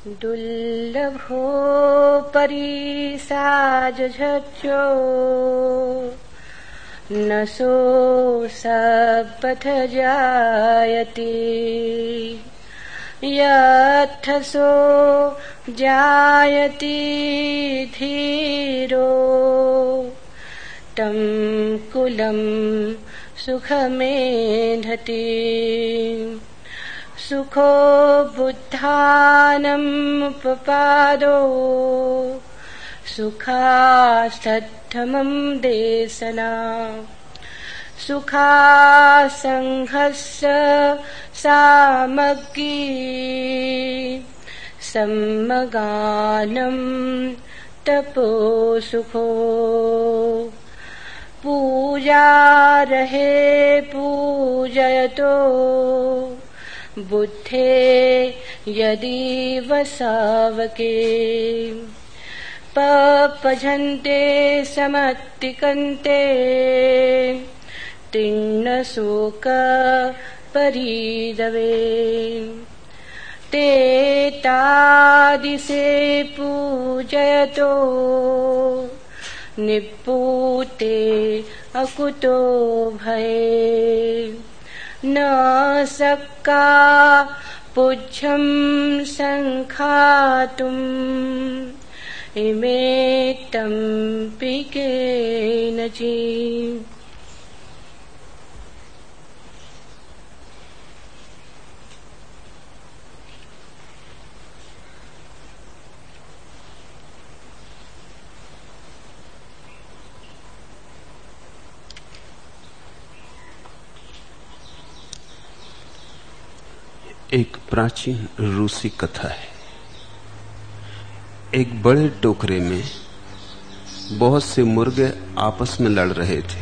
दुर्लभो परिसाजझो न सो सपथ जायते यत्थसो जायते धीरो तं कुलं सुखमेधते सुखो बुद्धानमुपपादो सुखास्तद्धमं देशना सुखासंघस्य सामग्री सम्मगानं तपो सुखो पूजा रहे पूजयतो बुद्धे यदि वसावके पपझन्ते समत्तिकन्ते तिन्न शोक परीदवे ते तादिसे पूजयतो निपूते अकुतो भये न सक्का पुच्छं संखातुम् इमे तं पिकेन जी। एक प्राचीन रूसी कथा है। एक बड़े टोकरे में बहुत से मुर्गे आपस में लड़ रहे थे।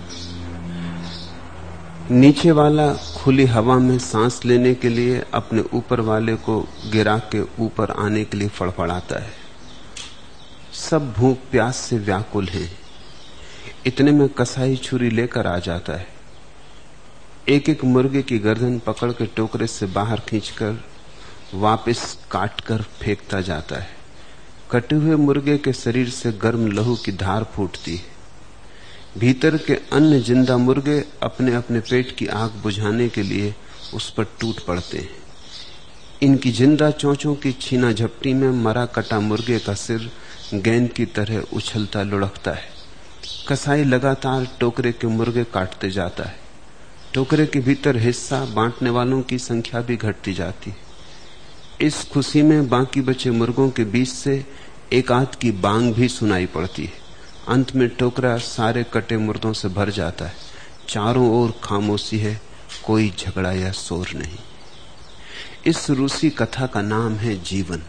नीचे वाला खुली हवा में सांस लेने के लिए अपने ऊपर वाले को गिरा के ऊपर आने के लिए फड़फड़ाता है। सब भूख प्यास से व्याकुल हैं। इतने में कसाई छुरी लेकर आ जाता है। एक एक मुर्गे की गर्दन पकड़ के टोकरे से बाहर खींचकर वापस काटकर फेंकता जाता है। कटे हुए मुर्गे के शरीर से गर्म लहू की धार फूटती है। भीतर के अन्य जिंदा मुर्गे अपने अपने पेट की आग बुझाने के लिए उस पर टूट पड़ते हैं। इनकी जिंदा चोंचों की छीना झपटी में मरा कटा मुर्गे का सिर गेंद की तरह उछलता लुढ़कता है। कसाई लगातार टोकरे के मुर्गे काटते जाता है। टोकरे के भीतर हिस्सा बांटने वालों की संख्या भी घटती जाती है। इस खुशी में बाकी बचे मुर्गों के बीच से एक आध की बांग भी सुनाई पड़ती है। अंत में टोकरा सारे कटे मुर्दों से भर जाता है। चारों ओर खामोशी है, कोई झगड़ा या शोर नहीं। इस रूसी कथा का नाम है जीवन।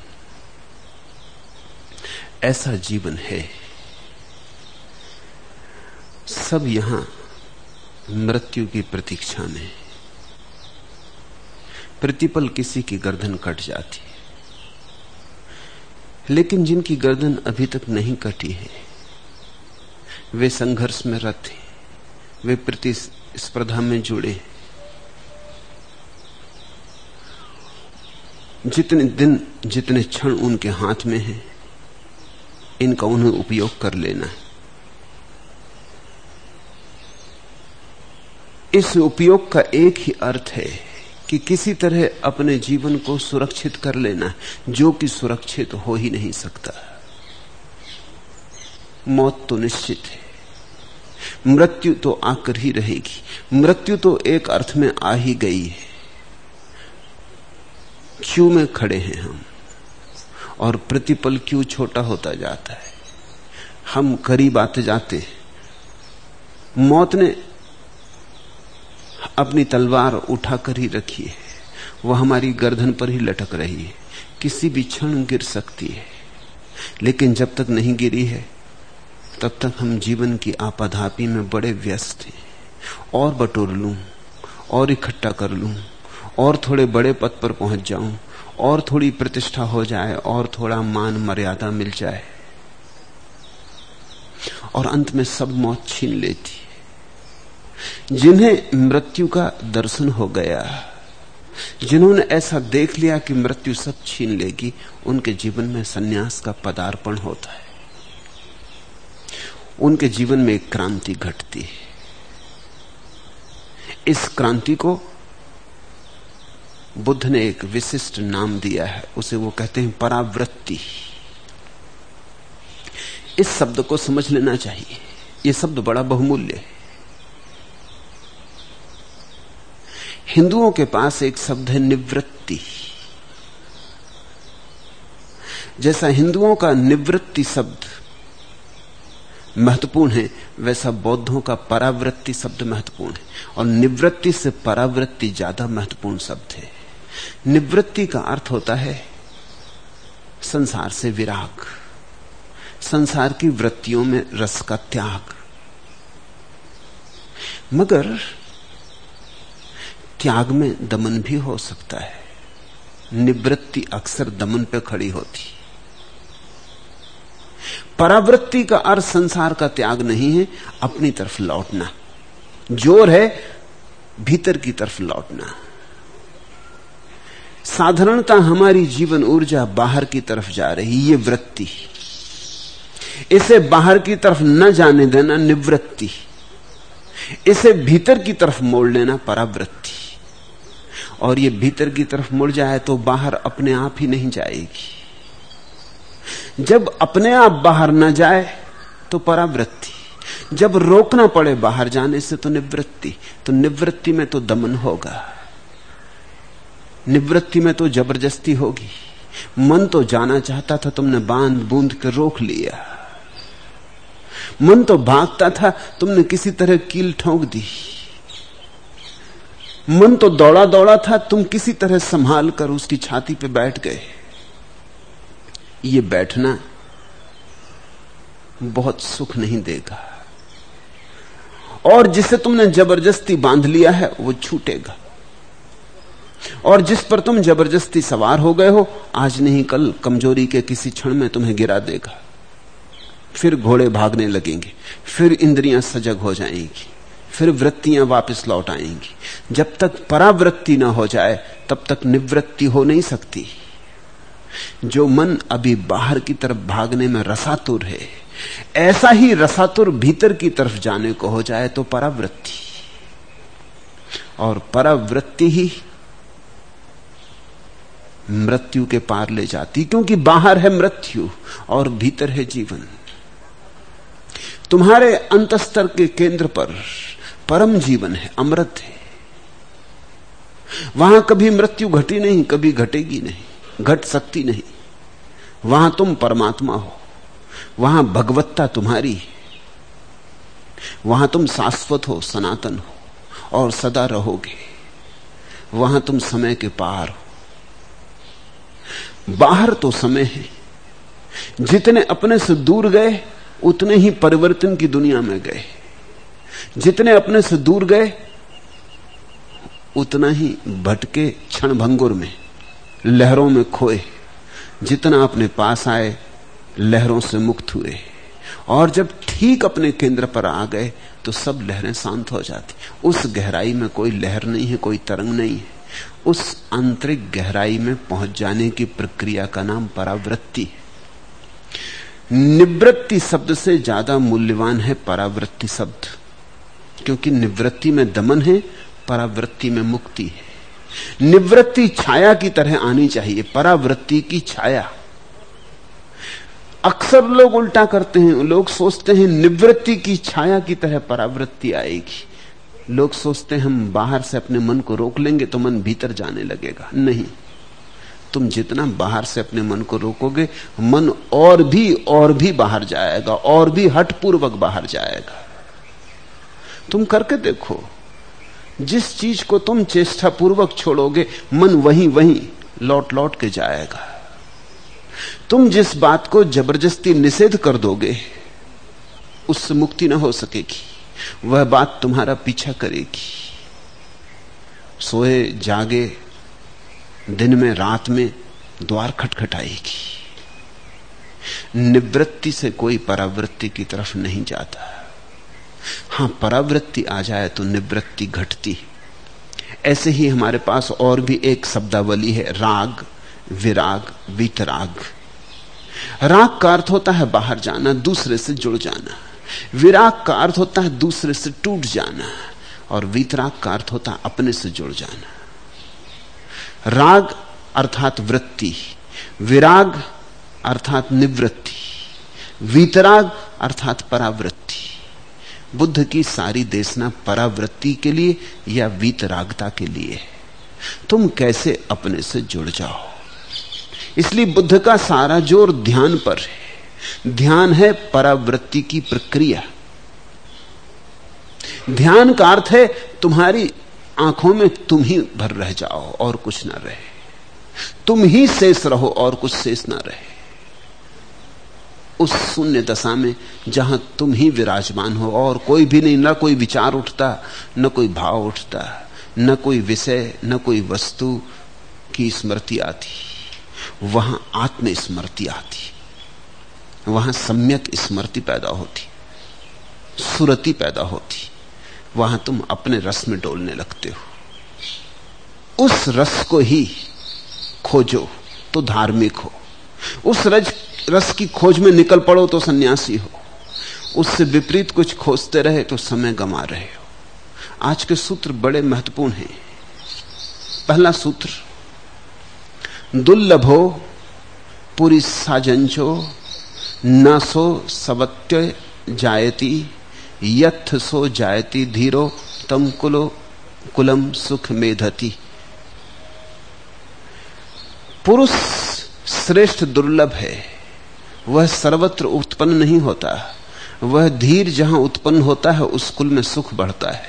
ऐसा जीवन है। सब यहां मृत्यु की प्रतीक्षा में। प्रतिपल किसी की गर्दन कट जाती है, लेकिन जिनकी गर्दन अभी तक नहीं कटी है वे संघर्ष में रत हैं। वे प्रतिस्पर्धा में जुड़े। जितने दिन जितने क्षण उनके हाथ में हैं, इनका उन्हें उपयोग कर लेना है। इस उपयोग का एक ही अर्थ है कि किसी तरह अपने जीवन को सुरक्षित कर लेना है, जो कि सुरक्षित हो ही नहीं सकता। मौत तो निश्चित है, मृत्यु तो आकर ही रहेगी। मृत्यु तो एक अर्थ में आ ही गई है। क्यों में खड़े हैं हम, और प्रतिपल क्यों छोटा होता जाता है। हम करीब आते जाते हैं। मौत ने अपनी तलवार उठाकर ही रखी है। वह हमारी गर्दन पर ही लटक रही है। किसी भी क्षण गिर सकती है, लेकिन जब तक नहीं गिरी है तब तक हम जीवन की आपाधापी में बड़े व्यस्त हैं। और बटोर लूं, और इकट्ठा कर लूं, और थोड़े बड़े पद पर पहुंच जाऊं, और थोड़ी प्रतिष्ठा हो जाए, और थोड़ा मान मर्यादा मिल जाए, और अंत में सब मौत छीन लेती है। जिन्हें मृत्यु का दर्शन हो गया जिन्होंने ऐसा देख लिया कि मृत्यु सब छीन लेगी, उनके जीवन में सन्यास का पदार्पण होता है। उनके जीवन में एक क्रांति घटती है। इस क्रांति को बुद्ध ने एक विशिष्ट नाम दिया है, उसे वो कहते हैं परावृत्ति। इस शब्द को समझ लेना चाहिए, यह शब्द बड़ा बहुमूल्य है। हिंदुओं के पास एक शब्द है निवृत्ति। जैसा हिंदुओं का निवृत्ति शब्द महत्वपूर्ण है, वैसा बौद्धों का परावृत्ति शब्द महत्वपूर्ण है। और निवृत्ति से परावृत्ति ज्यादा महत्वपूर्ण शब्द है। निवृत्ति का अर्थ होता है संसार से विराग, संसार की वृत्तियों में रस का त्याग। मगर त्याग में दमन भी हो सकता है। निवृत्ति अक्सर दमन पे खड़ी होती। परावृत्ति का अर्थ संसार का त्याग नहीं है, अपनी तरफ लौटना। जोर है भीतर की तरफ लौटना। साधारणता हमारी जीवन ऊर्जा बाहर की तरफ जा रही, ये वृत्ति। इसे बाहर की तरफ न जाने देना निवृत्ति, इसे भीतर की तरफ मोड़ लेना परावृत्ति। और ये भीतर की तरफ मुड़ जाए तो बाहर अपने आप ही नहीं जाएगी। जब अपने आप बाहर न जाए तो परावृत्ति, जब रोकना पड़े बाहर जाने से तो निवृत्ति। तो निवृत्ति में तो दमन होगा, निवृत्ति में तो जबरदस्ती होगी। मन तो जाना चाहता था, तुमने बांध बूंद के रोक लिया। मन तो भागता था, तुमने किसी तरह कील ठोंक दी। मन तो दौड़ा दौड़ा था, तुम किसी तरह संभाल कर उसकी छाती पे बैठ गए। ये बैठना बहुत सुख नहीं देगा, और जिसे तुमने जबरदस्ती बांध लिया है वो छूटेगा। और जिस पर तुम जबरदस्ती सवार हो गए हो, आज नहीं कल कमजोरी के किसी क्षण में तुम्हें गिरा देगा। फिर घोड़े भागने लगेंगे, फिर इंद्रियां सजग हो जाएंगी, फिर वृत्तियां वापस लौट आएंगी। जब तक परावृत्ति ना हो जाए तब तक निवृत्ति हो नहीं सकती। जो मन अभी बाहर की तरफ भागने में रसातुर है, ऐसा ही रसातुर भीतर की तरफ जाने को हो जाए तो परावृत्ति। और परावृत्ति ही मृत्यु के पार ले जाती, क्योंकि बाहर है मृत्यु और भीतर है जीवन। तुम्हारे अंतस्तर के केंद्र पर परम जीवन है, अमृत है। वहां कभी मृत्यु घटी नहीं, कभी घटेगी नहीं, घट सकती नहीं। वहां तुम परमात्मा हो, वहां भगवत्ता तुम्हारी है, वहां तुम शाश्वत हो, सनातन हो और सदा रहोगे। वहां तुम समय के पार हो। बाहर तो समय है, जितने अपने से दूर गए उतने ही परिवर्तन की दुनिया में गए। जितने अपने से दूर गए उतना ही भटके क्षण भंगुर में, लहरों में खोए। जितना अपने पास आए लहरों से मुक्त हुए, और जब ठीक अपने केंद्र पर आ गए तो सब लहरें शांत हो जाती। उस गहराई में कोई लहर नहीं है, कोई तरंग नहीं है। उस आंतरिक गहराई में पहुंच जाने की प्रक्रिया का नाम परावृत्ति है। निवृत्ति शब्द से ज्यादा मूल्यवान है परावृत्ति शब्द, क्योंकि निवृत्ति में दमन है, परावृत्ति में मुक्ति है। निवृत्ति छाया की तरह आनी चाहिए, परावृत्ति की छाया। अक्सर लोग उल्टा करते हैं, लोग सोचते हैं निवृत्ति की छाया की तरह परावृत्ति आएगी। लोग सोचते हैं हम बाहर से अपने मन को रोक लेंगे तो मन भीतर जाने लगेगा। नहीं, तुम जितना बाहर से अपने मन को रोकोगे, मन और भी बाहर जाएगा, और भी हठपूर्वक बाहर जाएगा। तुम करके देखो, जिस चीज को तुम चेष्टापूर्वक छोड़ोगे, मन वहीं लौट लौट के जाएगा। तुम जिस बात को जबरदस्ती निषेध कर दोगे, उससे मुक्ति न हो सकेगी। वह बात तुम्हारा पीछा करेगी। सोए जागे, दिन में रात में द्वार खटखटाएगी। निवृत्ति से कोई परावृत्ति की तरफ नहीं जाता। हां, परावृत्ति आ जाए तो निवृत्ति घटती। ऐसे ही हमारे पास और भी एक शब्दावली है, राग, विराग, वीतराग। राग का अर्थ होता है बाहर जाना, दूसरे से जुड़ जाना। विराग का अर्थ होता है दूसरे से टूट जाना, और वीतराग का अर्थ होता है अपने से जुड़ जाना। राग अर्थात वृत्ति, विराग अर्थात निवृत्ति, वीतराग अर्थात परावृत्ति। बुद्ध की सारी देशना परावृत्ति के लिए या वीतरागता के लिए है। तुम कैसे अपने से जुड़ जाओ। इसलिए बुद्ध का सारा जोर ध्यान पर है। ध्यान है परावृत्ति की प्रक्रिया। ध्यान का अर्थ है तुम्हारी आंखों में तुम ही भर रह जाओ और कुछ ना रहे, तुम ही शेष रहो और कुछ शेष ना रहे। उस शून्य दशा में जहां तुम ही विराजमान हो और कोई भी नहीं, न कोई विचार उठता, न कोई भाव उठता, न कोई विषय, न कोई वस्तु की स्मृति आती, वहां आत्म स्मृति आती, वहां सम्यक स्मृति पैदा होती, सुरति पैदा होती। वहां तुम अपने रस में डोलने लगते हो। उस रस को ही खोजो तो धार्मिक हो, उस रस की खोज में निकल पड़ो तो सन्यासी हो, उससे विपरीत कुछ खोजते रहे तो समय गंवा रहे हो। आज के सूत्र बड़े महत्वपूर्ण हैं। पहला सूत्र, दुर्लभो पुरी साजंचो न सो सवत्य जायति यथ सो जायति धीरो तम कुलम सुख मेधति। पुरुष श्रेष्ठ दुर्लभ है, वह सर्वत्र उत्पन्न नहीं होता। वह धीर जहां उत्पन्न होता है उस कुल में सुख बढ़ता है।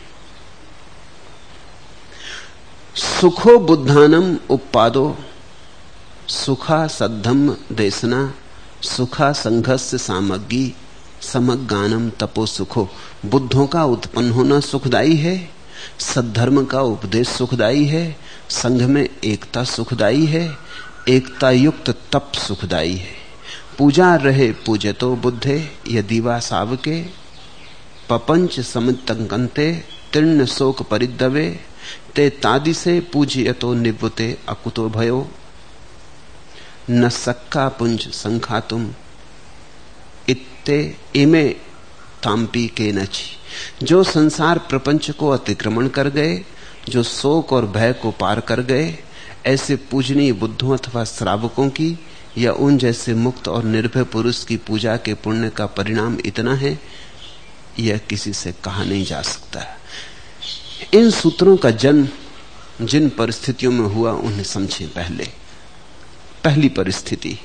सुखो बुद्धानम उपादो सुखा सद्धम्म देशना सुखा संघस्य सामग्री समगानम तपो सुखो। बुद्धों का उत्पन्न होना सुखदाई है, सद्धर्म का उपदेश सुखदाई है, संघ में एकता सुखदाई है, एकता युक्त तप सुखदाई है। पूजा रहे पूजे तो बुद्धे यदि वा सावके पपंच समितंकंते तीर्ण शोक परिदवे ते तादि से पूजयतो निवृते अकुतो भयो न सक्का पुंज संखातुम इत्ते इमे तांपी के नची। जो संसार प्रपंच को अतिक्रमण कर गए, जो शोक और भय को पार कर गए, ऐसे पूजनीय बुद्धों अथवा श्रावकों की या उन जैसे मुक्त और निर्भय पुरुष की पूजा के पुण्य का परिणाम इतना है, यह किसी से कहा नहीं जा सकता। इन सूत्रों का जन्म जिन परिस्थितियों में हुआ उन्हें समझें। पहली परिस्थिति,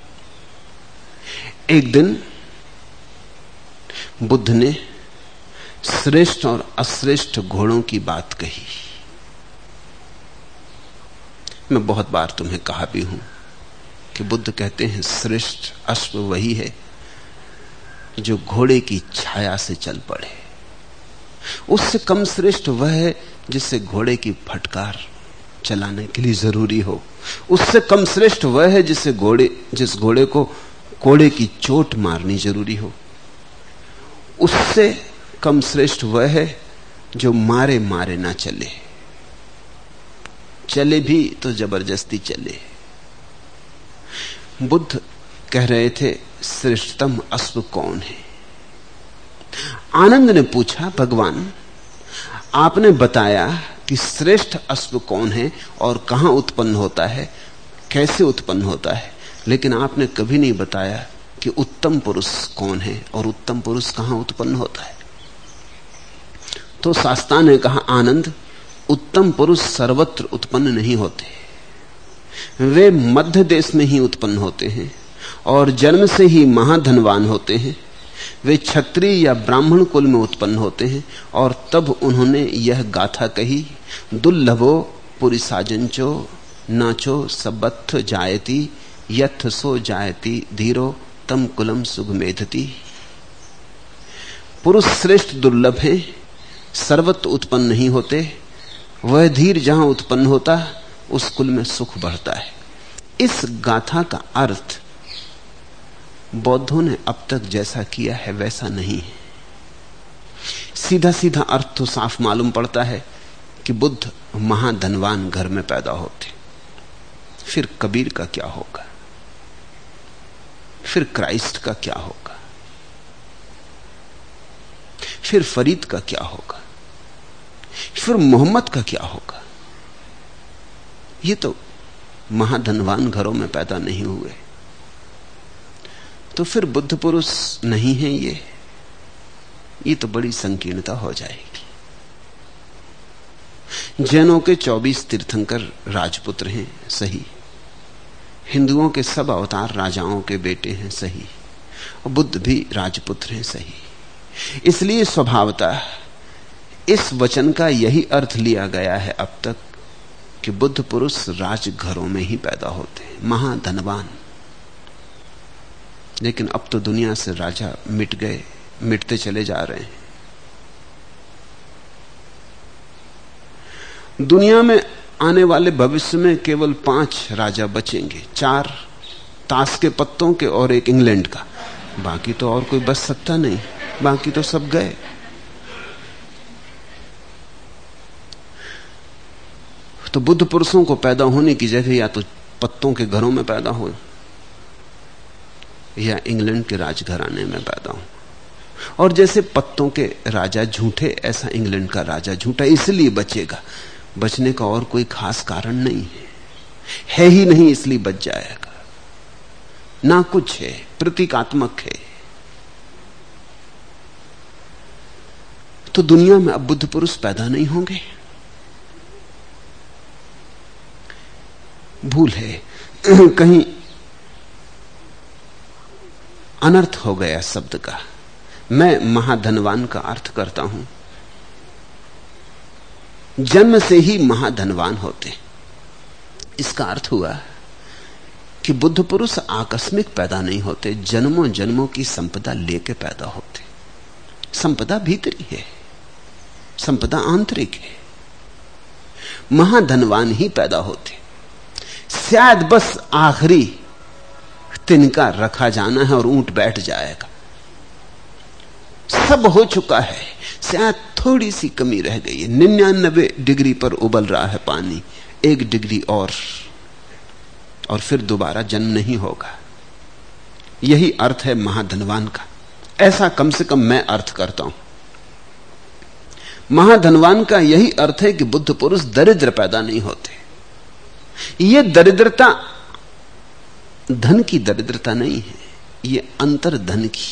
एक दिन बुद्ध ने श्रेष्ठ और अश्रेष्ठ घोड़ों की बात कही। मैं बहुत बार तुम्हें कहा भी हूं कि बुद्ध कहते हैं श्रेष्ठ अश्व वही है जो घोड़े की छाया से चल पड़े। उससे कम श्रेष्ठ वह है जिससे घोड़े की फटकार चलाने के लिए जरूरी हो। उससे कम श्रेष्ठ वह है जिस घोड़े को कोड़े की चोट मारनी जरूरी हो। उससे कम श्रेष्ठ वह है जो मारे मारे ना चले, चले भी तो जबरदस्ती चले। बुद्ध कह रहे थे श्रेष्ठतम अश्व कौन है। आनंद ने पूछा, भगवान आपने बताया कि श्रेष्ठ अश्व कौन है और कहां उत्पन्न होता है, कैसे उत्पन्न होता है, लेकिन आपने कभी नहीं बताया कि उत्तम पुरुष कौन है और उत्तम पुरुष कहां उत्पन्न होता है। तो शास्त्रा ने कहा, आनंद, उत्तम पुरुष सर्वत्र उत्पन्न नहीं होते, वे मध्य देश में ही उत्पन्न होते हैं और जन्म से ही महाधनवान होते हैं। वे क्षत्रिय या ब्राह्मण कुल में उत्पन्न होते हैं और तब उन्होंने यह गाथा कही, दुर्लभो पुरिसाजंचो नाचो सबत्थ जायति यथ सो जायति धीरो तम कुलम सुगमेधति। पुरुष श्रेष्ठ दुर्लभ हैं, सर्वत्र उत्पन्न नहीं होते। वह धीर जहां उत्पन्न होता उस कुल में सुख बढ़ता है। इस गाथा का अर्थ बौद्धों ने अब तक जैसा किया है वैसा नहीं है। सीधा सीधा अर्थ तो साफ मालूम पड़ता है कि बुद्ध महाधनवान घर में पैदा होते, फिर कबीर का क्या होगा, फिर क्राइस्ट का क्या होगा, फिर फरीद का क्या होगा, फिर मोहम्मद का क्या होगा। ये तो महाधनवान घरों में पैदा नहीं हुए, तो फिर बुद्ध पुरुष नहीं है। ये तो बड़ी संकीर्णता हो जाएगी। जैनों के 24 तीर्थंकर राजपुत्र हैं, सही। हिंदुओं के सब अवतार राजाओं के बेटे हैं, सही। और बुद्ध भी राजपुत्र हैं, सही। इसलिए स्वभावतः इस वचन का यही अर्थ लिया गया है अब तक कि बुद्ध पुरुष राजघरों में ही पैदा होते हैं, महाधनवान। लेकिन अब तो दुनिया से राजा मिट गए, मिटते चले जा रहे हैं। दुनिया में आने वाले भविष्य में केवल 5 राजा बचेंगे, 4 ताश के पत्तों के और एक इंग्लैंड का। बाकी तो और कोई बच सकता नहीं, बाकी तो सब गए। तो बुद्ध पुरुषों को पैदा होने की जगह या तो पत्तों के घरों में पैदा हो या इंग्लैंड के राजघराने में पैदा हो। और जैसे पत्तों के राजा झूठे, ऐसा इंग्लैंड का राजा झूठा, इसलिए बचेगा। बचने का और कोई खास कारण नहीं है ही नहीं, इसलिए बच जाएगा। ना कुछ है, प्रतीकात्मक है। तो दुनिया में अब बुद्ध पुरुष पैदा नहीं होंगे। भूल है, कहीं अनर्थ हो गया शब्द का। मैं महाधनवान का अर्थ करता हूं, जन्म से ही महाधनवान होते। इसका अर्थ हुआ कि बुद्ध पुरुष आकस्मिक पैदा नहीं होते, जन्मों जन्मों की संपदा लेके पैदा होते। संपदा भीतरी है, संपदा आंतरिक है। महाधनवान ही पैदा होते। शायद बस आखिरी तिनका रखा जाना है और ऊंट बैठ जाएगा। सब हो चुका है, शायद थोड़ी सी कमी रह गई है। 99 डिग्री पर उबल रहा है पानी, 1 डिग्री और फिर दोबारा जन्म नहीं होगा। यही अर्थ है महाधनवान का। ऐसा कम से कम मैं अर्थ करता हूं। महाधनवान का यही अर्थ है कि बुद्ध पुरुष दरिद्र पैदा नहीं होते। यह दरिद्रता धन की दरिद्रता नहीं है, यह अंतर धन की।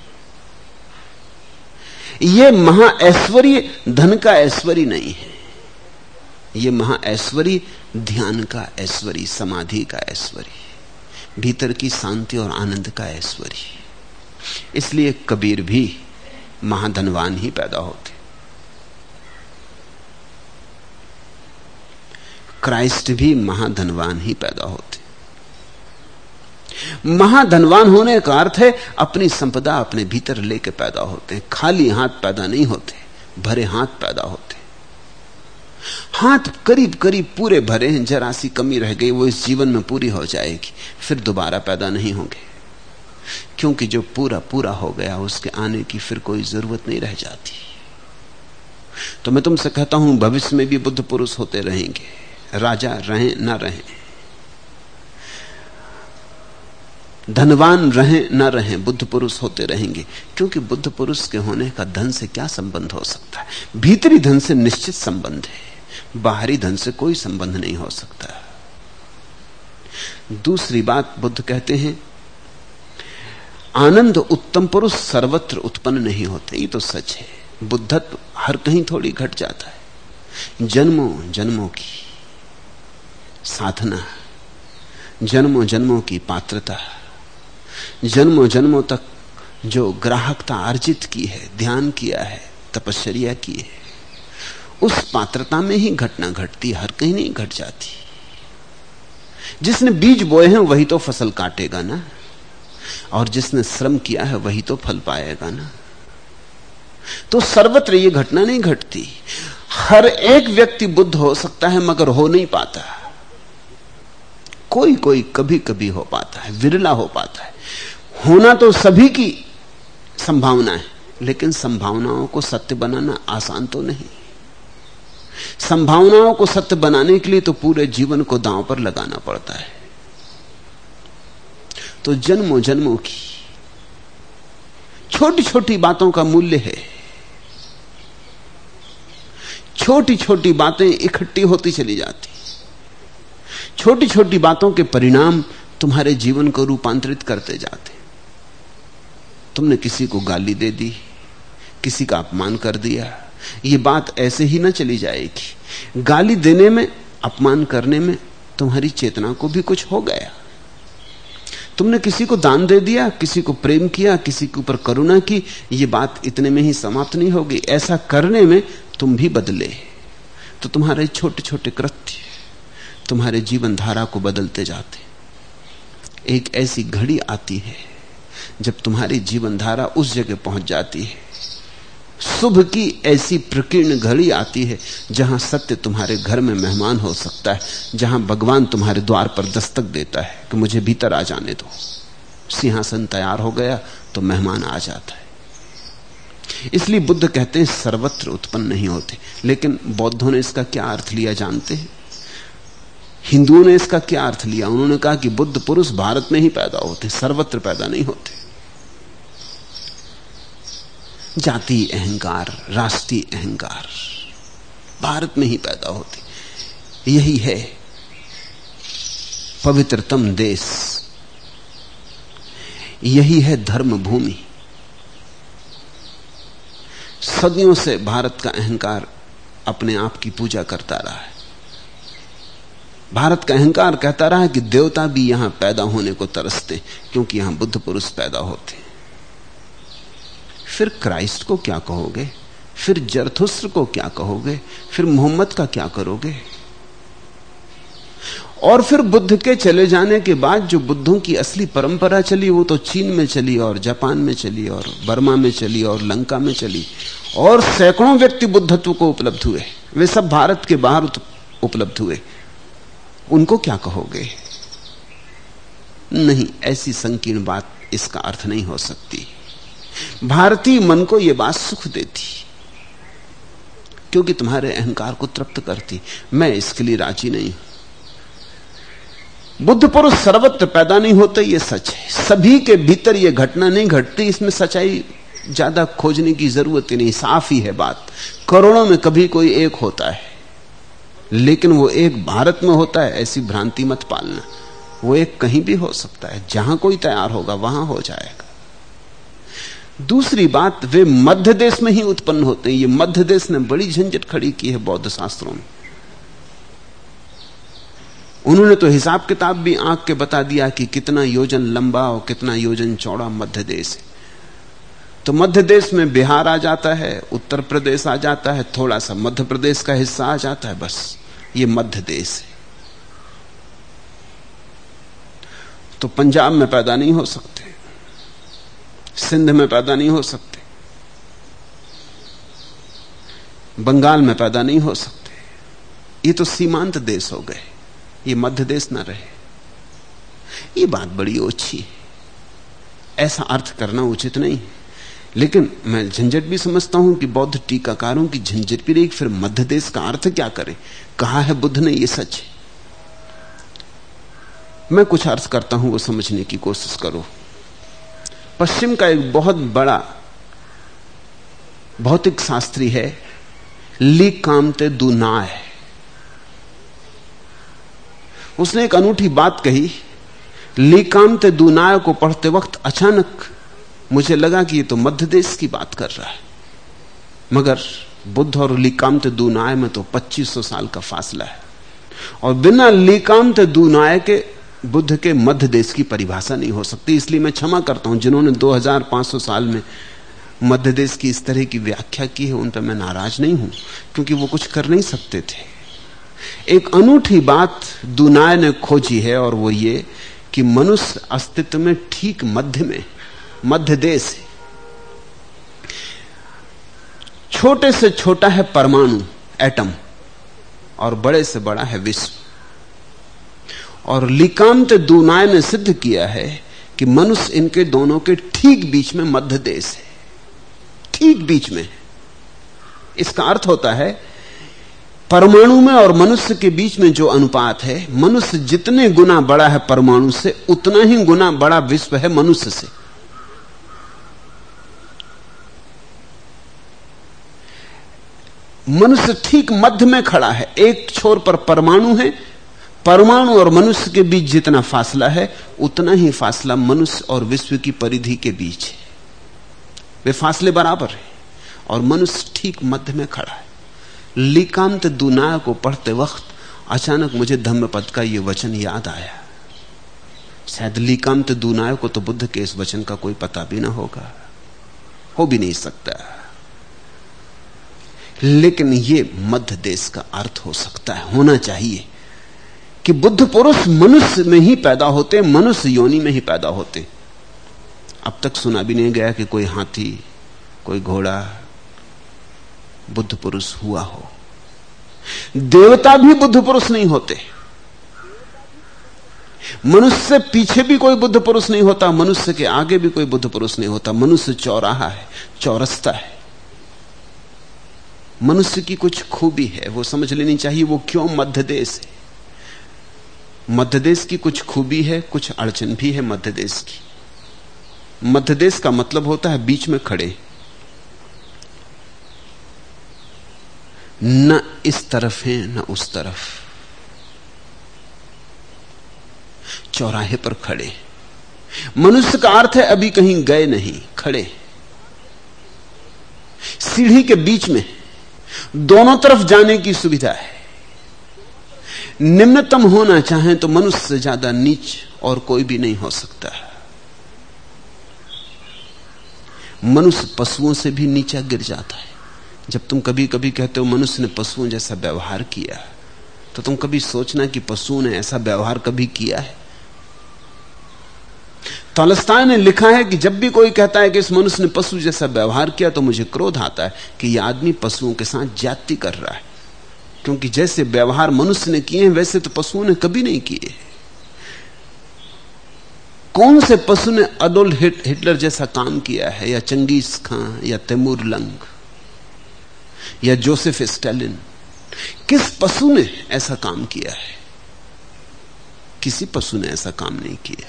यह महा ऐश्वर्य धन का ऐश्वर्य नहीं है, यह महा ऐश्वर्य ध्यान का ऐश्वर्य, समाधि का ऐश्वर्य, भीतर की शांति और आनंद का ऐश्वर्य। इसलिए कबीर भी महाधनवान ही पैदा होते, क्राइस्ट भी महाधनवान ही पैदा होते। महाधनवान होने का अर्थ है अपनी संपदा अपने भीतर लेके पैदा होते हैं। खाली हाथ पैदा नहीं होते, भरे हाथ पैदा होते। हाथ करीब करीब पूरे भरे हैं, जरा सी कमी रह गई, वो इस जीवन में पूरी हो जाएगी, फिर दोबारा पैदा नहीं होंगे। क्योंकि जो पूरा पूरा हो गया उसके आने की फिर कोई जरूरत नहीं रह जाती। तो मैं तुमसे कहता हूं, भविष्य में भी बुद्ध पुरुष होते रहेंगे, राजा रहें ना रहें, धनवान रहें ना रहें, बुद्ध पुरुष होते रहेंगे। क्योंकि बुद्ध पुरुष के होने का धन से क्या संबंध हो सकता है? भीतरी धन से निश्चित संबंध है, बाहरी धन से कोई संबंध नहीं हो सकता। दूसरी बात, बुद्ध कहते हैं आनंद उत्तम पुरुष सर्वत्र उत्पन्न नहीं होते। ये तो सच है। बुद्धत्व हर कहीं थोड़ी घट जाता है। जन्मों जन्मों की साधना, जन्मों जन्मों की पात्रता, जन्मों जन्मों तक जो ग्राहकता अर्जित की है, ध्यान किया है, तपश्चर्या की है, उस पात्रता में ही घटना घटती, हर कहीं नहीं घट जाती। जिसने बीज बोए हैं वही तो फसल काटेगा ना, और जिसने श्रम किया है वही तो फल पाएगा ना। तो सर्वत्र ये घटना नहीं घटती। हर एक व्यक्ति बुद्ध हो सकता है मगर हो नहीं पाता। कोई कोई कभी कभी हो पाता है, विरला हो पाता है। होना तो सभी की संभावना है, लेकिन संभावनाओं को सत्य बनाना आसान तो नहीं। संभावनाओं को सत्य बनाने के लिए तो पूरे जीवन को दांव पर लगाना पड़ता है। तो जन्मों जन्मों की छोटी छोटी बातों का मूल्य है। छोटी छोटी बातें इकट्ठी होती चली जाती, छोटी छोटी बातों के परिणाम तुम्हारे जीवन को रूपांतरित करते जाते। तुमने किसी को गाली दे दी, किसी का अपमान कर दिया, ये बात ऐसे ही ना चली जाएगी। गाली देने में, अपमान करने में तुम्हारी चेतना को भी कुछ हो गया। तुमने किसी को दान दे दिया, किसी को प्रेम किया, किसी के ऊपर करुणा की, ये बात इतने में ही समाप्त नहीं होगी। ऐसा करने में तुम भी बदले, तो तुम्हारे छोटे छोटे कृत्य तुम्हारे जीवन धारा को बदलते जाते। एक ऐसी घड़ी आती है जब तुम्हारी जीवन धारा उस जगह पहुंच जाती है। शुभ की ऐसी प्रकीर्ण घड़ी आती है जहां सत्य तुम्हारे घर में मेहमान हो सकता है, जहां भगवान तुम्हारे द्वार पर दस्तक देता है कि मुझे भीतर आ जाने दो। सिंहासन तैयार हो गया तो मेहमान आ जाता है। इसलिए बुद्ध कहते हैं सर्वत्र उत्पन्न नहीं होते। लेकिन बौद्धों ने इसका क्या अर्थ लिया जानते हैं? हिंदुओं ने इसका क्या अर्थ लिया? उन्होंने कहा कि बुद्ध पुरुष भारत में ही पैदा होते, सर्वत्र पैदा नहीं होते। जाति अहंकार, राष्ट्रीय अहंकार भारत में ही पैदा होती। यही है पवित्रतम देश, यही है धर्म भूमि। सदियों से भारत का अहंकार अपने आप की पूजा करता रहा है। भारत का अहंकार कहता रहा है कि देवता भी यहां पैदा होने को तरसते क्योंकि यहां बुद्ध पुरुष पैदा होते। फिर क्राइस्ट को क्या कहोगे? फिर जरथुस्त्र को क्या कहोगे? फिर मोहम्मद का क्या करोगे? और फिर बुद्ध के चले जाने के बाद जो बुद्धों की असली परंपरा चली वो तो चीन में चली और जापान में चली और बर्मा में चली और लंका में चली, और सैकड़ों व्यक्ति बुद्धत्व को उपलब्ध हुए। वे सब भारत के बाहर उपलब्ध हुए। उनको क्या कहोगे? नहीं, ऐसी संकीर्ण बात इसका अर्थ नहीं हो सकती। भारतीय मन को यह बात सुख देती क्योंकि तुम्हारे अहंकार को तृप्त करती। मैं इसके लिए राजी नहीं हूं। बुद्ध पुरुष सर्वत्र पैदा नहीं होते, यह सच है। सभी के भीतर यह घटना नहीं घटती, इसमें सच्चाई ज्यादा खोजने की जरूरत ही नहीं, साफ ही है बात। करोड़ों में कभी कोई एक होता है, लेकिन वो एक भारत में होता है ऐसी भ्रांति मत पालना। वो एक कहीं भी हो सकता है, जहां कोई तैयार होगा वहां हो जाएगा। दूसरी बात, वे मध्य देश में ही उत्पन्न होते हैं। ये मध्य देश ने बड़ी झंझट खड़ी की है बौद्ध शास्त्रों में। उन्होंने तो हिसाब किताब भी आंक के बता दिया कि कितना योजन लंबा और कितना योजन चौड़ा मध्य देश है। तो मध्य देश में बिहार आ जाता है, उत्तर प्रदेश आ जाता है, थोड़ा सा मध्य प्रदेश का हिस्सा आ जाता है, बस ये मध्य देश है। तो पंजाब में पैदा नहीं हो सकते, सिंध में पैदा नहीं हो सकते, बंगाल में पैदा नहीं हो सकते। ये तो सीमांत देश हो गए, ये मध्य देश ना रहे। ये बात बड़ी ओछी है, ऐसा अर्थ करना उचित नहीं। लेकिन मैं झंझट भी समझता हूं कि बौद्ध टीकाकारों की झंझट भी रही, फिर मध्य देश का अर्थ क्या करें। कहा है बुद्ध ने, ये सच है। मैं कुछ अर्थ करता हूं, वो समझने की कोशिश करो। पश्चिम का एक बहुत बड़ा भौतिक शास्त्री है ली कामते दु नाय। उसने एक अनूठी बात कही। ली कामते दु नाय को पढ़ते वक्त अचानक मुझे लगा कि ये तो मध्य देश की बात कर रहा है, मगर बुद्ध और ली कामते दु नाय में तो 2500 साल का फासला है, और बिना ली कामते दु नाय के बुद्ध के मध्य देश की परिभाषा नहीं हो सकती। इसलिए मैं क्षमा करता हूं जिन्होंने 2500 साल में मध्य देश की इस तरह की व्याख्या की है, उन पर मैं नाराज नहीं हूं, क्योंकि वो कुछ कर नहीं सकते थे। एक अनूठी बात दु नाय ने खोजी है, और वो ये कि मनुष्य अस्तित्व में ठीक मध्य में, मध्य देश है। छोटे से छोटा है परमाणु, एटम, और बड़े से बड़ा है विश्व। और लिकांत दु नाय ने सिद्ध किया है कि मनुष्य इनके दोनों के ठीक बीच में मध्य देश है, ठीक बीच में। इसका अर्थ होता है परमाणु में और मनुष्य के बीच में जो अनुपात है, मनुष्य जितने गुना बड़ा है परमाणु से, उतना ही गुना बड़ा विश्व है मनुष्य से। मनुष्य ठीक मध्य में खड़ा है। एक छोर पर परमाणु है, परमाणु और मनुष्य के बीच जितना फासला है उतना ही फासला मनुष्य और विश्व की परिधि के बीच है। वे फासले बराबर हैं और मनुष्य ठीक मध्य में खड़ा है। लीकांत दुनाय को पढ़ते वक्त अचानक मुझे धम्मपद का यह वचन याद आया। शायद लीकांत दुनाय को तो बुद्ध के इस वचन का कोई पता भी ना होगा, हो भी नहीं सकता, लेकिन यह मध्य देश का अर्थ हो सकता है, होना चाहिए कि बुद्ध पुरुष मनुष्य में ही पैदा होते, मनुष्य योनि में ही पैदा होते। अब तक सुना भी नहीं गया कि कोई हाथी, कोई घोड़ा बुद्ध पुरुष हुआ हो। देवता भी बुद्ध पुरुष नहीं होते। मनुष्य से पीछे भी कोई बुद्ध पुरुष नहीं होता, मनुष्य के आगे भी कोई बुद्ध पुरुष नहीं होता। मनुष्य चौराहा है, चौरस्ता है। मनुष्य की कुछ खूबी है, वो समझ लेनी चाहिए। वो क्यों मध्य देश है? मध्य देश की कुछ खूबी है, कुछ अड़चन भी है मध्य देश की। मध्य देश का मतलब होता है बीच में खड़े, न इस तरफ है न उस तरफ, चौराहे पर खड़े। मनुष्य का अर्थ है अभी कहीं गए नहीं, खड़े सीढ़ी के बीच में, दोनों तरफ जाने की सुविधा है। निम्नतम होना चाहे तो मनुष्य से ज्यादा नीच और कोई भी नहीं हो सकता। मनुष्य पशुओं से भी नीचा गिर जाता है। जब तुम कभी कभी कहते हो मनुष्य ने पशुओं जैसा व्यवहार किया, तो तुम कभी सोचना कि पशुओं ने ऐसा व्यवहार कभी किया है? तॉलस्टॉय ने लिखा है कि जब भी कोई कहता है कि इस मनुष्य ने पशु जैसा व्यवहार किया, तो मुझे क्रोध आता है कि यह आदमी पशुओं के साथ ज्यादती कर रहा है, क्योंकि जैसे व्यवहार मनुष्य ने किए हैं वैसे तो पशुओं ने कभी नहीं किए। कौन से पशु ने अडोल्फ हिटलर जैसा काम किया है, या चंगेज खान, या तैमूर लंग, या जोसेफ स्टालिन? किस पशु ने ऐसा काम किया है? किसी पशु ने ऐसा काम नहीं किया।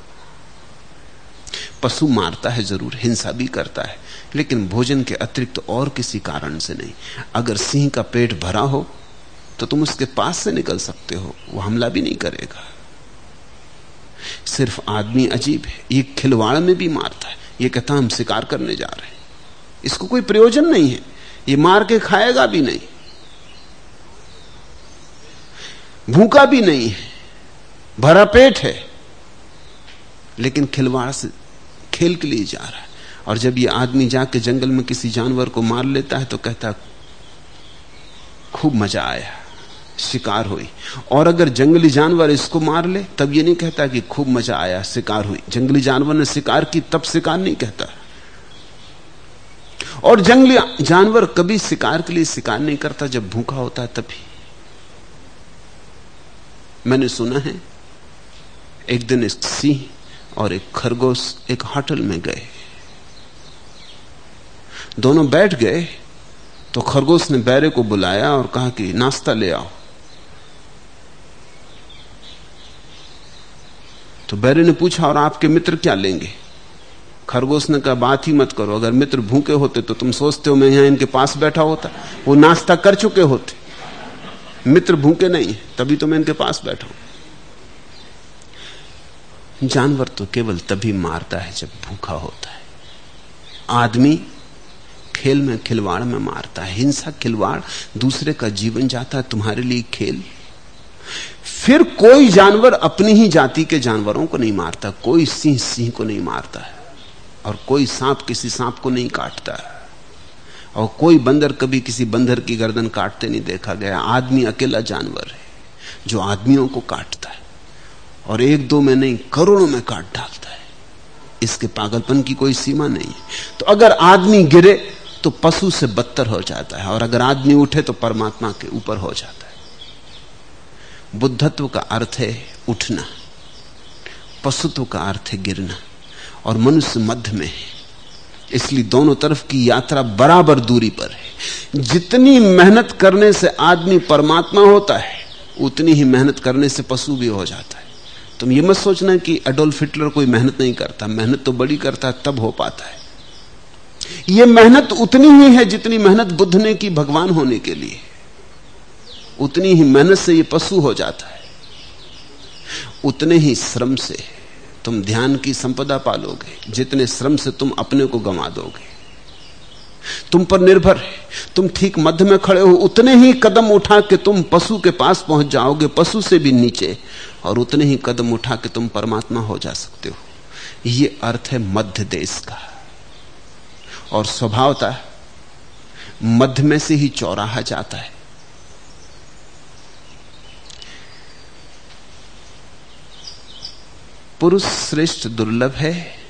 पशु मारता है जरूर, हिंसा भी करता है, लेकिन भोजन के अतिरिक्त और किसी कारण से नहीं। अगर सिंह का पेट भरा हो तो तुम उसके पास से निकल सकते हो, वो हमला भी नहीं करेगा। सिर्फ आदमी अजीब है, ये खिलवाड़ में भी मारता है। ये कहता हम शिकार करने जा रहे हैं, इसको कोई प्रयोजन नहीं है, ये मार के खाएगा भी नहीं, भूखा भी नहीं है, भरा पेट है, लेकिन खिलवाड़ से खेल के लिए जा रहा है। और जब ये आदमी जाके जंगल में किसी जानवर को मार लेता है तो कहता खूब मजा आया, शिकार हुई। और अगर जंगली जानवर इसको मार ले तब ये नहीं कहता कि खूब मजा आया, शिकार हुई। जंगली जानवर ने शिकार की तब शिकार नहीं कहता। और जंगली जानवर कभी शिकार के लिए शिकार नहीं करता जब भूखा होता है तभी। मैंने सुना है एक दिन एक सिंह और एक खरगोश एक होटल में गए, दोनों बैठ गए तो खरगोश ने बैरे को बुलाया और कहा कि नाश्ता ले आओ। तो बैरे ने पूछा और आपके मित्र क्या लेंगे? खरगोश ने कहा बात ही मत करो, अगर मित्र भूखे होते तो तुम सोचते हो मैं यहां इनके पास बैठा होता? वो नाश्ता कर चुके होते, मित्र भूखे नहीं, तभी तो मैं इनके पास बैठा हूं। जानवर तो केवल तभी मारता है जब भूखा होता है। आदमी खेल में खिलवाड़ में मारता है। हिंसा खिलवाड़, दूसरे का जीवन जाता है, तुम्हारे लिए खेल। फिर कोई जानवर अपनी ही जाति के जानवरों को नहीं मारता, कोई सिंह सिंह को नहीं मारता है, और कोई सांप किसी सांप को नहीं काटता है, और कोई बंदर कभी किसी बंदर की गर्दन काटते नहीं देखा गया। आदमी अकेला जानवर है जो आदमियों को काटता है, और एक दो में नहीं करोड़ों में काट डालता है। इसके पागलपन की कोई सीमा नहीं है। तो अगर आदमी गिरे तो पशु से बदतर हो जाता है, और अगर आदमी उठे तो परमात्मा के ऊपर हो जाता है। बुद्धत्व का अर्थ है उठना, पशुत्व का अर्थ है गिरना, और मनुष्य मध्य में है। इसलिए दोनों तरफ की यात्रा बराबर दूरी पर है। जितनी मेहनत करने से आदमी परमात्मा होता है, उतनी ही मेहनत करने से पशु भी हो जाता है। तुम ये मत सोचना कि एडोल्फ हिटलर कोई मेहनत नहीं करता, मेहनत तो बड़ी करता है, तब हो पाता है। यह मेहनत उतनी ही है जितनी मेहनत बुद्ध ने की भगवान होने के लिए, उतनी ही मेहनत से यह पशु हो जाता है। उतने ही श्रम से तुम ध्यान की संपदा पालोगे जितने श्रम से तुम अपने को गंवा दोगे। तुम पर निर्भर है। तुम ठीक मध्य में खड़े हो, उतने ही कदम उठा के तुम पशु के पास पहुंच जाओगे, पशु से भी नीचे, और उतने ही कदम उठा के तुम परमात्मा हो जा सकते हो। यह अर्थ है मध्य देश का। और स्वभावतः मध्य में से ही चौराहा जाता है। पुरुष श्रेष्ठ दुर्लभ है,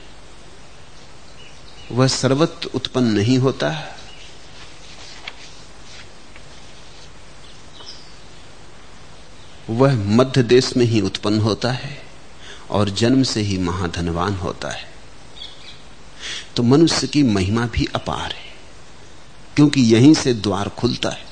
वह सर्वत्र उत्पन्न नहीं होता। वह मध्य देश में ही उत्पन्न होता है और जन्म से ही महाधनवान होता है। तो मनुष्य की महिमा भी अपार है, क्योंकि यहीं से द्वार खुलता है।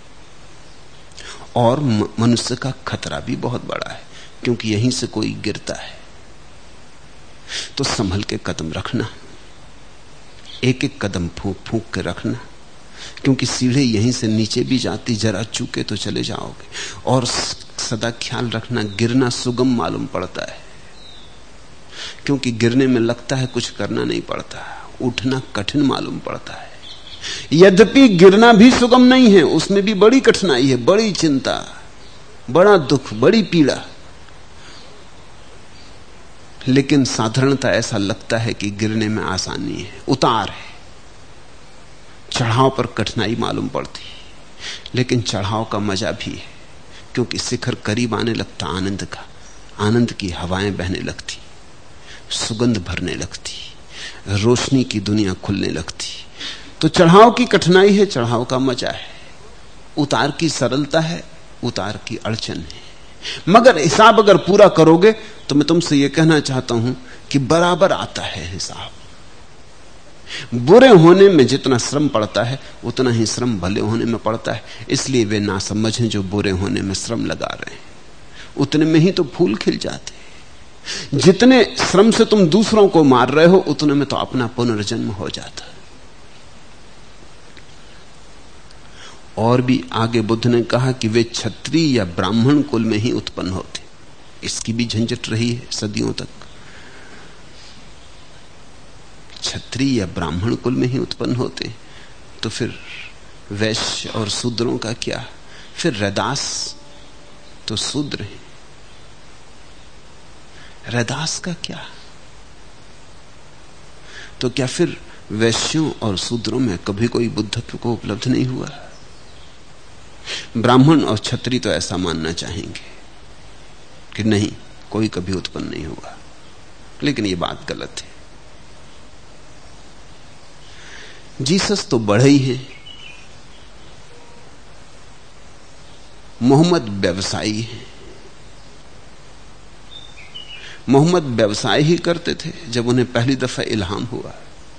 और मनुष्य का खतरा भी बहुत बड़ा है, क्योंकि यहीं से कोई गिरता है। तो संभल के कदम रखना, एक एक कदम फूंक फूंक के रखना, क्योंकि सीढ़ी यहीं से नीचे भी जाती, जरा चूके तो चले जाओगे। और सदा ख्याल रखना, गिरना सुगम मालूम पड़ता है, क्योंकि गिरने में लगता है कुछ करना नहीं पड़ता, उठना कठिन मालूम पड़ता है। यद्यपि गिरना भी सुगम नहीं है, उसमें भी बड़ी कठिनाई है, बड़ी चिंता, बड़ा दुख, बड़ी पीड़ा। लेकिन साधारणता ऐसा लगता है कि गिरने में आसानी है, उतार है। चढ़ाव पर कठिनाई मालूम पड़ती, लेकिन चढ़ाव का मजा भी है, क्योंकि शिखर करीब आने लगता आनंद का, आनंद की हवाएं बहने लगती, सुगंध भरने लगती, रोशनी की दुनिया खुलने लगती। तो चढ़ाव की कठिनाई है, चढ़ाव का मजा है। उतार की सरलता है, उतार की अड़चन है। मगर हिसाब अगर पूरा करोगे तो मैं तुमसे यह कहना चाहता हूं कि बराबर आता है हिसाब। बुरे होने में जितना श्रम पड़ता है उतना ही श्रम भले होने में पड़ता है। इसलिए वे नासमझ हैं जो बुरे होने में श्रम लगा रहे हैं। उतने में ही तो फूल खिल जाते। जितने श्रम से तुम दूसरों को मार रहे हो, उतने में तो अपना पुनर्जन्म हो जाता। और भी आगे बुद्ध ने कहा कि वे क्षत्रिय या ब्राह्मण कुल में ही उत्पन्न होते। इसकी भी झंझट रही है सदियों तक। क्षत्रिय या ब्राह्मण कुल में ही उत्पन्न होते, तो फिर वैश्य और शूद्रों का क्या? फिर रैदास तो शूद्र है, रैदास का क्या? तो क्या फिर वैश्यों और शूद्रों में कभी कोई बुद्धत्व को उपलब्ध नहीं हुआ? ब्राह्मण और क्षत्रिय तो ऐसा मानना चाहेंगे कि नहीं, कोई कभी उत्पन्न नहीं हुआ, लेकिन यह बात गलत है। जीसस तो बढ़े ही हैं, मोहम्मद व्यवसायी है। मोहम्मद व्यवसाय ही करते थे जब उन्हें पहली दफा इल्हाम हुआ।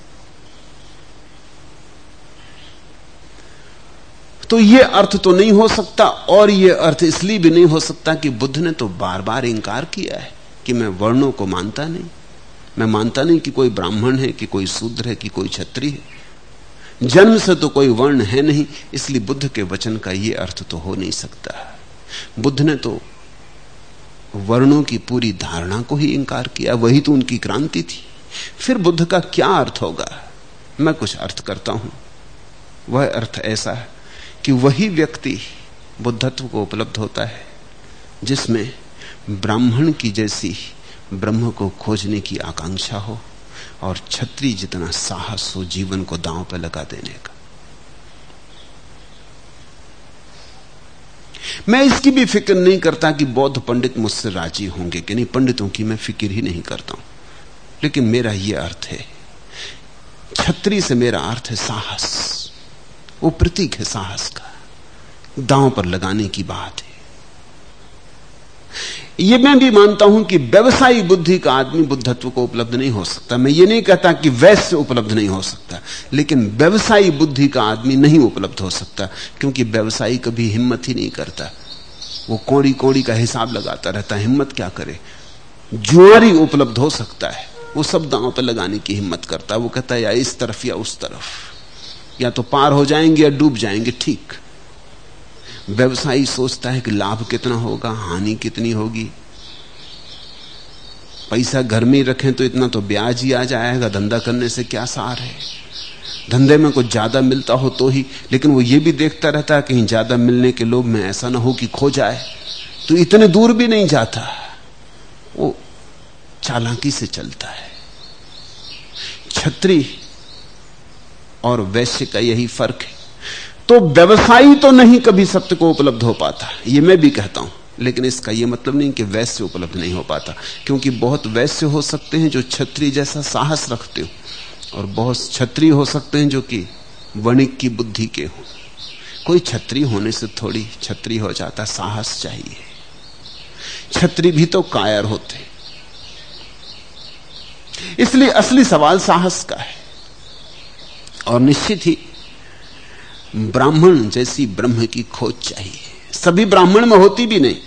तो यह अर्थ तो नहीं हो सकता, और यह अर्थ इसलिए भी नहीं हो सकता कि बुद्ध ने तो बार बार इंकार किया है कि मैं वर्णों को मानता नहीं। मैं मानता नहीं कि कोई ब्राह्मण है, कि कोई शूद्र है, कि कोई क्षत्रिय है। जन्म से तो कोई वर्ण है नहीं, इसलिए बुद्ध के वचन का यह अर्थ तो हो नहीं सकता। बुद्ध ने तो वर्णों की पूरी धारणा को ही इंकार किया, वही तो उनकी क्रांति थी। फिर बुद्ध का क्या अर्थ होगा? मैं कुछ अर्थ करता हूं। वह अर्थ ऐसा है कि वही व्यक्ति बुद्धत्व को उपलब्ध होता है जिसमें ब्राह्मण की जैसी ब्रह्म को खोजने की आकांक्षा हो और क्षत्रिय जितना साहस हो जीवन को दांव पर लगा देने का। मैं इसकी भी फिक्र नहीं करता कि बौद्ध पंडित मुझसे राजी होंगे कि नहीं, पंडितों की मैं फिक्र ही नहीं करता हूं। लेकिन मेरा यह अर्थ है, क्षत्रिय से मेरा अर्थ है साहस। वो प्रतीक है साहस का, दांव पर लगाने की बात है। ये मैं भी मानता हूं कि व्यवसायी बुद्धि का आदमी बुद्धत्व को उपलब्ध नहीं हो सकता। मैं ये नहीं कहता कि वैश्य उपलब्ध नहीं हो सकता, लेकिन व्यवसायी बुद्धि का आदमी नहीं उपलब्ध हो सकता, क्योंकि व्यवसायी कभी हिम्मत ही नहीं करता। वो कौड़ी कौड़ी का हिसाब लगाता रहता, हिम्मत क्या करे। जुआरी उपलब्ध हो सकता है, वो सब दांव पर लगाने की हिम्मत करता है। वो कहता है या इस तरफ या उस तरफ, या तो पार हो जाएंगे या डूब जाएंगे। ठीक, व्यवसायी सोचता है कि लाभ कितना होगा, हानि कितनी होगी। पैसा घर में ही रखें तो इतना तो ब्याज ही आ जाएगा, धंधा करने से क्या सार है। धंधे में कुछ ज्यादा मिलता हो तो ही, लेकिन वो ये भी देखता रहता है कहीं ज्यादा मिलने के लोभ में ऐसा ना हो कि खो जाए, तो इतने दूर भी नहीं जाता। वो चालाकी से चलता है। क्षत्रिय और वैश्य का यही फर्क है। तो व्यवसायी तो नहीं कभी सत्य को उपलब्ध हो पाता, ये मैं भी कहता हूं, लेकिन इसका यह मतलब नहीं कि वैश्य उपलब्ध नहीं हो पाता, क्योंकि बहुत वैश्य हो सकते हैं जो क्षत्रिय जैसा साहस रखते हो, और बहुत क्षत्रिय हो सकते हैं जो कि वणिक की बुद्धि के हो। कोई क्षत्रिय होने से थोड़ी क्षत्रिय हो जाता, साहस चाहिए। क्षत्रिय भी तो कायर होते, इसलिए असली सवाल साहस का है। और निश्चित ही ब्राह्मण जैसी ब्रह्म की खोज चाहिए। सभी ब्राह्मण में होती भी नहीं,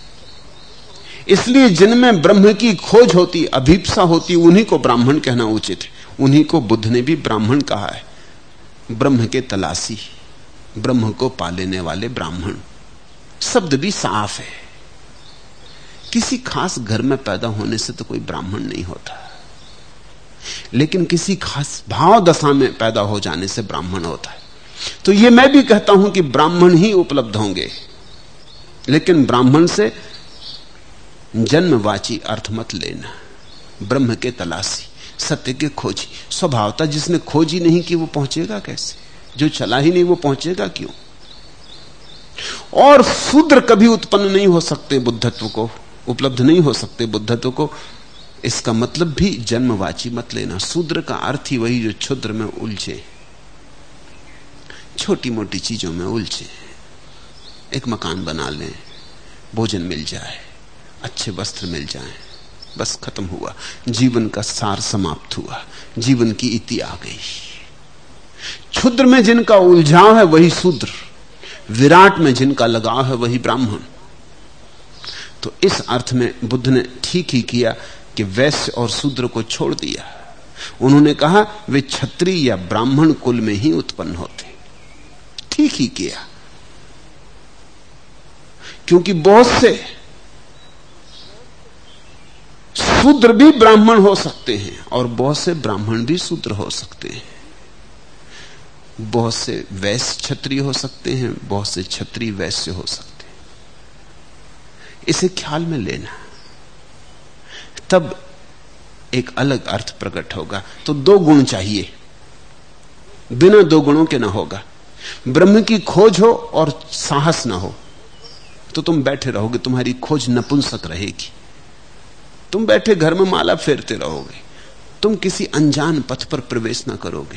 इसलिए जिनमें ब्रह्म की खोज होती, अभीप्सा होती, उन्हीं को ब्राह्मण कहना उचित है। उन्हीं को बुद्ध ने भी ब्राह्मण कहा है। ब्रह्म के तलाशी, ब्रह्म को पा लेने वाले ब्राह्मण। शब्द भी साफ है। किसी खास घर में पैदा होने से तो कोई ब्राह्मण नहीं होता, लेकिन किसी खास भाव दशा में पैदा हो जाने से ब्राह्मण होता है। तो ये मैं भी कहता हूं कि ब्राह्मण ही उपलब्ध होंगे, लेकिन ब्राह्मण से जन्मवाची अर्थ मत लेना। ब्रह्म के तलाशी, सत्य के खोजी। स्वभावता जिसने खोजी नहीं कि वो पहुंचेगा कैसे? जो चला ही नहीं वो पहुंचेगा क्यों? और शूद्र कभी उत्पन्न नहीं हो सकते बुद्धत्व को, उपलब्ध नहीं हो सकते बुद्धत्व को। इसका मतलब भी जन्मवाची मत लेना। शूद्र का अर्थ ही वही जो क्षुद्र में उलझे, छोटी मोटी चीजों में उलझे। एक मकान बना लें, भोजन मिल जाए, अच्छे वस्त्र मिल जाएं, बस खत्म हुआ। जीवन का सार समाप्त हुआ, जीवन की इति आ गई। क्षुद्र में जिनका उलझाव है वही शूद्र, विराट में जिनका लगाव है वही ब्राह्मण। तो इस अर्थ में बुद्ध ने ठीक ही किया कि वैश्य और शूद्र को छोड़ दिया। उन्होंने कहा वे क्षत्रिय या ब्राह्मण कुल में ही उत्पन्न होते। ठीक ही किया, क्योंकि बहुत से शूद्र भी ब्राह्मण हो सकते हैं और बहुत से ब्राह्मण भी शूद्र हो सकते हैं। बहुत से वैश्य क्षत्रिय हो सकते हैं, बहुत से क्षत्रिय वैश्य हो सकते हैं। इसे ख्याल में लेना, तब एक अलग अर्थ प्रकट होगा। तो दो गुण चाहिए, बिना दो गुणों के ना होगा। ब्रह्म की खोज हो और साहस ना हो तो तुम बैठे रहोगे, तुम्हारी खोज नपुंसक रहेगी। तुम बैठे घर में माला फेरते रहोगे, तुम किसी अनजान पथ पर प्रवेश ना करोगे।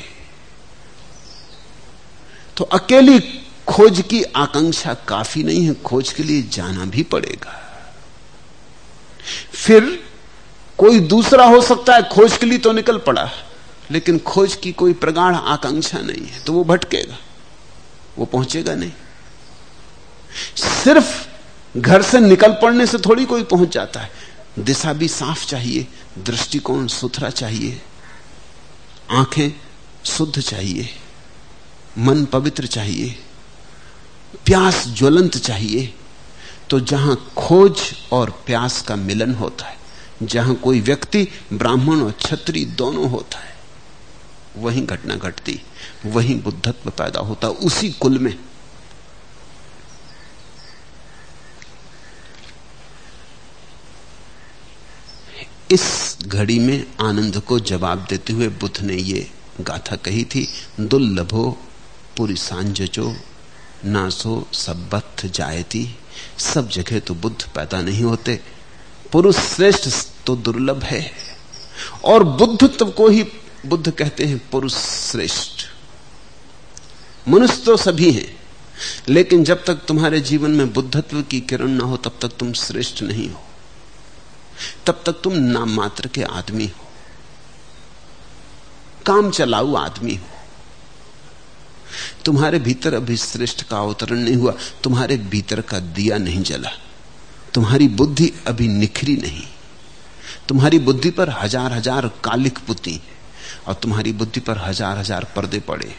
तो अकेली खोज की आकांक्षा काफी नहीं है, खोज के लिए जाना भी पड़ेगा। फिर कोई दूसरा हो सकता है खोज के लिए तो निकल पड़ा, लेकिन खोज की कोई प्रगाढ़ आकांक्षा नहीं है, तो वो भटकेगा, वो पहुंचेगा नहीं। सिर्फ घर से निकल पड़ने से थोड़ी कोई पहुंच जाता है। दिशा भी साफ चाहिए, दृष्टिकोण सुथरा चाहिए, आंखें शुद्ध चाहिए, मन पवित्र चाहिए, प्यास ज्वलंत चाहिए। तो जहां खोज और प्यास का मिलन होता है, जहां कोई व्यक्ति ब्राह्मण और क्षत्रिय दोनों होता है, वहीं घटना घटती, वहीं बुद्धत्व पैदा होता, उसी कुल में। इस घड़ी में आनंद को जवाब देते हुए बुद्ध ने ये गाथा कही थी, दुर्लभो पुरुषांजचो नासो सबथ जायती। सब जगह तो बुद्ध पैदा नहीं होते, पुरुष श्रेष्ठ तो दुर्लभ है, और बुद्धत्व को ही बुद्ध कहते हैं पुरुष श्रेष्ठ। मनुष्य तो सभी हैं, लेकिन जब तक तुम्हारे जीवन में बुद्धत्व की किरण ना हो तब तक तुम श्रेष्ठ नहीं हो। तब तक तुम नाम मात्र के आदमी हो, काम चलाऊ आदमी हो। तुम्हारे भीतर अभी श्रेष्ठ का अवतरण नहीं हुआ, तुम्हारे भीतर का दिया नहीं जला, तुम्हारी बुद्धि अभी निखरी नहीं, तुम्हारी बुद्धि पर हजार हजार कालिख पुती और तुम्हारी बुद्धि पर हजार हजार पर्दे पड़े।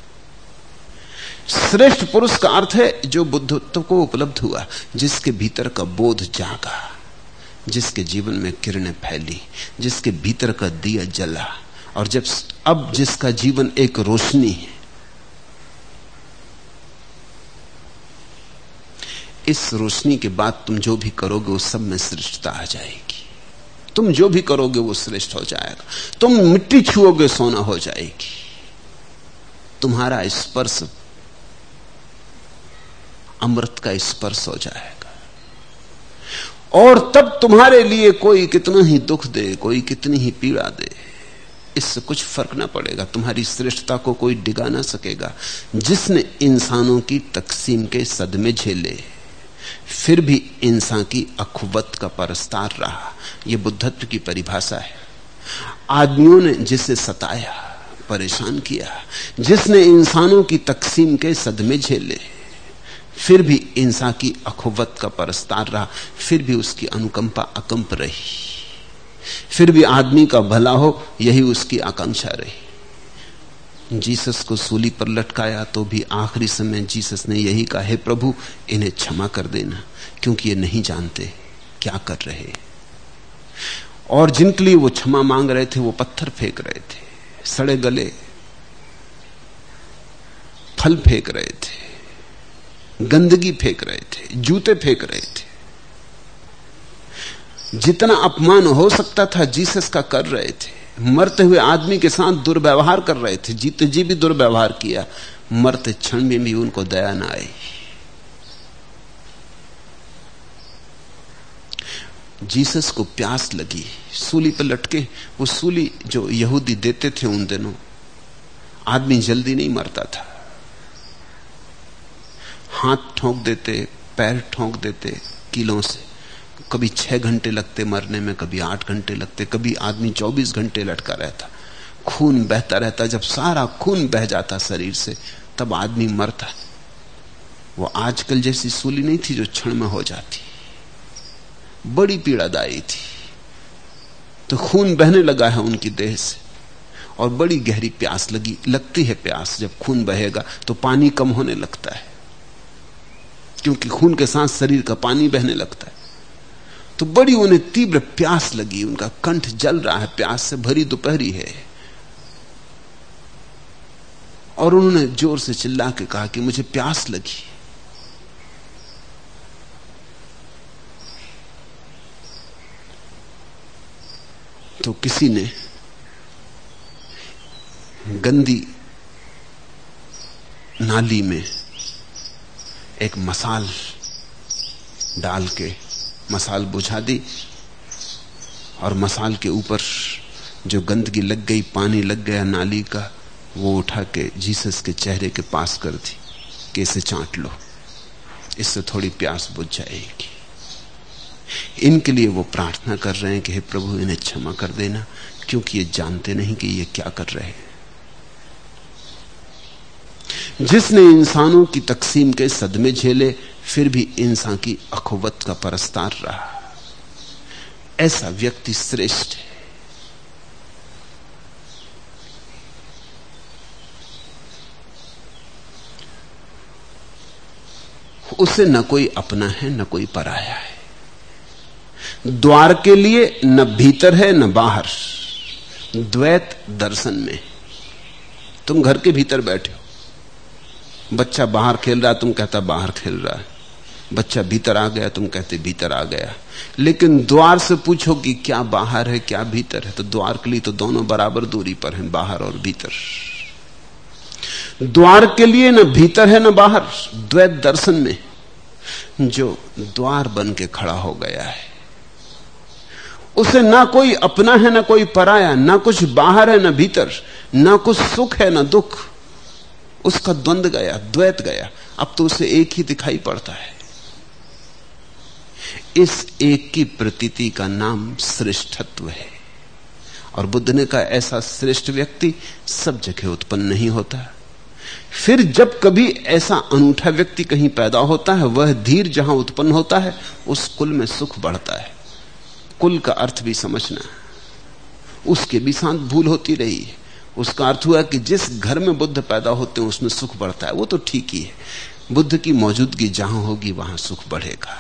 श्रेष्ठ पुरुष का अर्थ है जो बुद्धत्व को उपलब्ध हुआ, जिसके भीतर का बोध जागा, जिसके जीवन में किरणें फैली, जिसके भीतर का दिया जला, और जब अब जिसका जीवन एक रोशनी है। इस रोशनी के बाद तुम जो भी करोगे उस सब में श्रेष्ठता आ जाएगी। तुम जो भी करोगे वो श्रेष्ठ हो जाएगा। तुम मिट्टी छुओगे सोना हो जाएगी। तुम्हारा स्पर्श अमृत का स्पर्श हो जाएगा। और तब तुम्हारे लिए कोई कितना ही दुख दे, कोई कितनी ही पीड़ा दे, इससे कुछ फर्क ना पड़ेगा। तुम्हारी श्रेष्ठता को कोई डिगा ना सकेगा। जिसने इंसानों की तकसीम के सदमे झेले फिर भी इंसान की अखुवत का परस्तार रहा, यह बुद्धत्व की परिभाषा है। आदमियों ने जिसे सताया, परेशान किया, जिसने इंसानों की तकसीम के सदमे झेले फिर भी इंसान की अखुवत का परस्तार रहा, फिर भी उसकी अनुकंपा अकंप रही, फिर भी आदमी का भला हो यही उसकी आकांक्षा रही। जीसस को सूली पर लटकाया तो भी आखिरी समय जीसस ने यही कहा, हे प्रभु इन्हें क्षमा कर देना, क्योंकि ये नहीं जानते क्या कर रहे। और जिनके लिए वो क्षमा मांग रहे थे वो पत्थर फेंक रहे थे, सड़े गले फल फेंक रहे थे, गंदगी फेंक रहे थे, जूते फेंक रहे थे। जितना अपमान हो सकता था जीसस का कर रहे थे। मरते हुए आदमी के साथ दुर्व्यवहार कर रहे थे, जीते जी भी दुर्व्यवहार किया। मरते क्षण में भी उनको दया ना आई। जीसस को प्यास लगी, सूली पर लटके। वो सूली जो यहूदी देते थे उन दिनों, आदमी जल्दी नहीं मरता था। हाथ ठोंक देते, पैर ठोंक देते कीलों से। कभी 6 घंटे लगते मरने में, कभी 8 घंटे लगते, कभी आदमी 24 घंटे लटका रहता, खून बहता रहता। जब सारा खून बह जाता शरीर से तब आदमी मरता। वो आजकल जैसी सूली नहीं थी जो क्षण में हो जाती, बड़ी पीड़ादायी थी। तो खून बहने लगा है उनकी देह से और बड़ी गहरी प्यास लगती है। प्यास जब खून बहेगा तो पानी कम होने लगता है, क्योंकि खून के साथ शरीर का पानी बहने लगता है। तो बड़ी उन्हें तीव्र प्यास लगी, उनका कंठ जल रहा है, प्यास से भरी दोपहरी है। और उन्होंने जोर से चिल्ला के कहा कि मुझे प्यास लगी। तो किसी ने गंदी नाली में एक मसाल डाल के मसाल बुझा दी और मसाल के ऊपर जो गंदगी लग गई, पानी लग गया नाली का, वो उठा के जीसस के चेहरे के पास कर दी कि इसे चाट लो, इससे थोड़ी प्यास बुझ जाएगी। इनके लिए वो प्रार्थना कर रहे हैं कि हे प्रभु इन्हें क्षमा कर देना, क्योंकि ये जानते नहीं कि ये क्या कर रहे हैं। जिसने इंसानों की तकसीम के सदमे झेले फिर भी इंसान की अखुवत का परस्तार रहा, ऐसा व्यक्ति श्रेष्ठ है। उसे न कोई अपना है न कोई पराया है। द्वार के लिए न भीतर है न बाहर, द्वैत दर्शन में। तुम घर के भीतर बैठे हो, बच्चा बाहर खेल रहा, तुम कहता बाहर खेल रहा है। बच्चा भीतर आ गया, तुम कहते भीतर आ गया। लेकिन द्वार से पूछो कि क्या बाहर है क्या भीतर है, तो द्वार के लिए तो दोनों बराबर दूरी पर हैं, बाहर और भीतर। द्वार के लिए न भीतर है न बाहर, द्वैत दर्शन में जो द्वार बन के खड़ा हो गया है, उसे ना कोई अपना है ना कोई पराया, ना कुछ बाहर है ना भीतर, ना कुछ सुख है ना दुख। उसका द्वंद गया, द्वैत गया। अब तो उसे एक ही दिखाई पड़ता है। इस एक की प्रतीति का नाम श्रेष्ठत्व है। और बुद्ध ने कहा ऐसा श्रेष्ठ व्यक्ति सब जगह उत्पन्न नहीं होता। फिर जब कभी ऐसा अनूठा व्यक्ति कहीं पैदा होता है, वह धीर जहां उत्पन्न होता है उस कुल में सुख बढ़ता है। कुल का अर्थ भी समझना, उसके भी साथ भूल होती रही है। उसका अर्थ हुआ कि जिस घर में बुद्ध पैदा होते हैं उसमें सुख बढ़ता है, वो तो ठीक ही है। बुद्ध की मौजूदगी जहां होगी वहां सुख बढ़ेगा।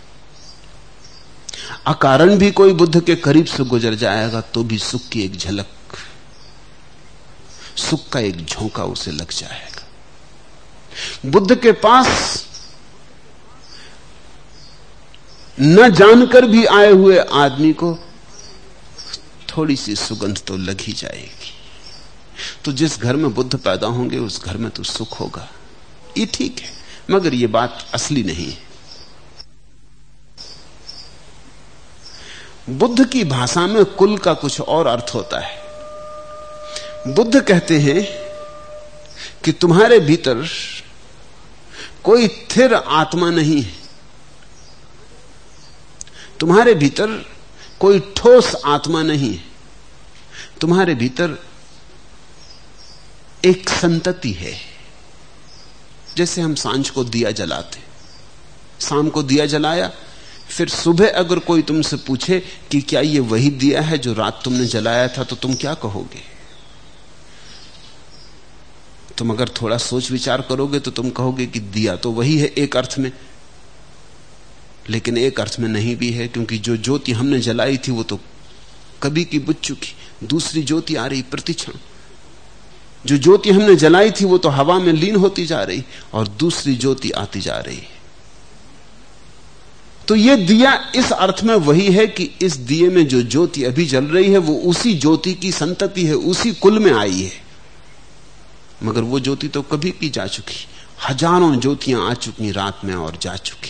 अकारण भी कोई बुद्ध के करीब से गुजर जाएगा तो भी सुख की एक झलक, सुख का एक झोंका उसे लग जाएगा। बुद्ध के पास न जानकर भी आए हुए आदमी को थोड़ी सी सुगंध तो लग ही जाएगी। तो जिस घर में बुद्ध पैदा होंगे उस घर में तो सुख होगा, ये ठीक है, मगर ये बात असली नहीं है। बुद्ध की भाषा में कुल का कुछ और अर्थ होता है। बुद्ध कहते हैं कि तुम्हारे भीतर कोई स्थिर आत्मा नहीं है, तुम्हारे भीतर कोई ठोस आत्मा नहीं है, तुम्हारे भीतर एक संतति है। जैसे हम सांझ को दिया जलाते, शाम को दिया जलाया, फिर सुबह अगर कोई तुमसे पूछे कि क्या ये वही दिया है जो रात तुमने जलाया था, तो तुम क्या कहोगे? तुम अगर थोड़ा सोच विचार करोगे तो तुम कहोगे कि दिया तो वही है एक अर्थ में, लेकिन एक अर्थ में नहीं भी है, क्योंकि जो ज्योति हमने जलाई थी वो तो कभी की बुझ चुकी, दूसरी ज्योति आ रही प्रतिक्षण। जो ज्योति हमने जलाई थी वो तो हवा में लीन होती जा रही और दूसरी ज्योति आती जा रही। तो ये दिया इस अर्थ में वही है कि इस दिए में जो ज्योति अभी जल रही है वो उसी ज्योति की संतति है, उसी कुल में आई है। मगर वो ज्योति तो कभी की जा चुकी, हजारों ज्योतियां आ चुकी रात में और जा चुकी।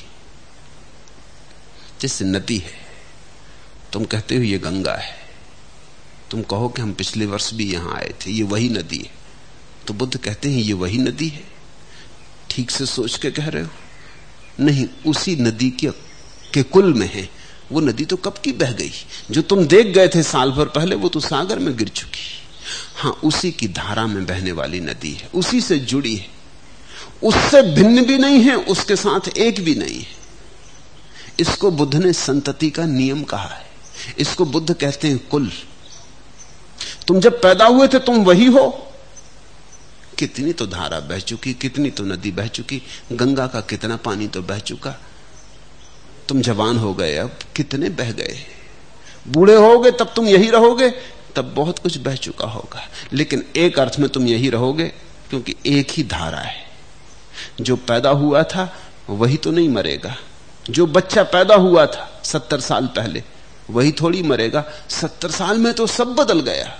जैसे नदी है, तुम कहते हो ये गंगा है, तुम कहो कि हम पिछले वर्ष भी यहां आए थे, ये वही नदी है, तो बुद्ध कहते हैं ये वही नदी है। ठीक से सोच के कह रहे हो? नहीं, उसी नदी के कुल में है। वो नदी तो कब की बह गई, जो तुम देख गए थे साल भर पहले वो तो सागर में गिर चुकी। हां, उसी की धारा में बहने वाली नदी है, उसी से जुड़ी है, उससे भिन्न भी नहीं है, उसके साथ एक भी नहीं है। इसको बुद्ध ने संतति का नियम कहा है, इसको बुद्ध कहते हैं कुल। तुम जब पैदा हुए थे तुम वही हो। कितनी तो धारा बह चुकी, कितनी तो नदी बह चुकी, गंगा का कितना पानी तो बह चुका। तुम जवान हो गए, अब कितने बह गए। बूढ़े होगे तब तुम यही रहोगे, तब बहुत कुछ बह चुका होगा। लेकिन एक अर्थ में तुम यही रहोगे, क्योंकि एक ही धारा है। जो पैदा हुआ था वही तो नहीं मरेगा। जो बच्चा पैदा हुआ था 70 साल पहले वही थोड़ी मरेगा। 70 साल में तो सब बदल गया,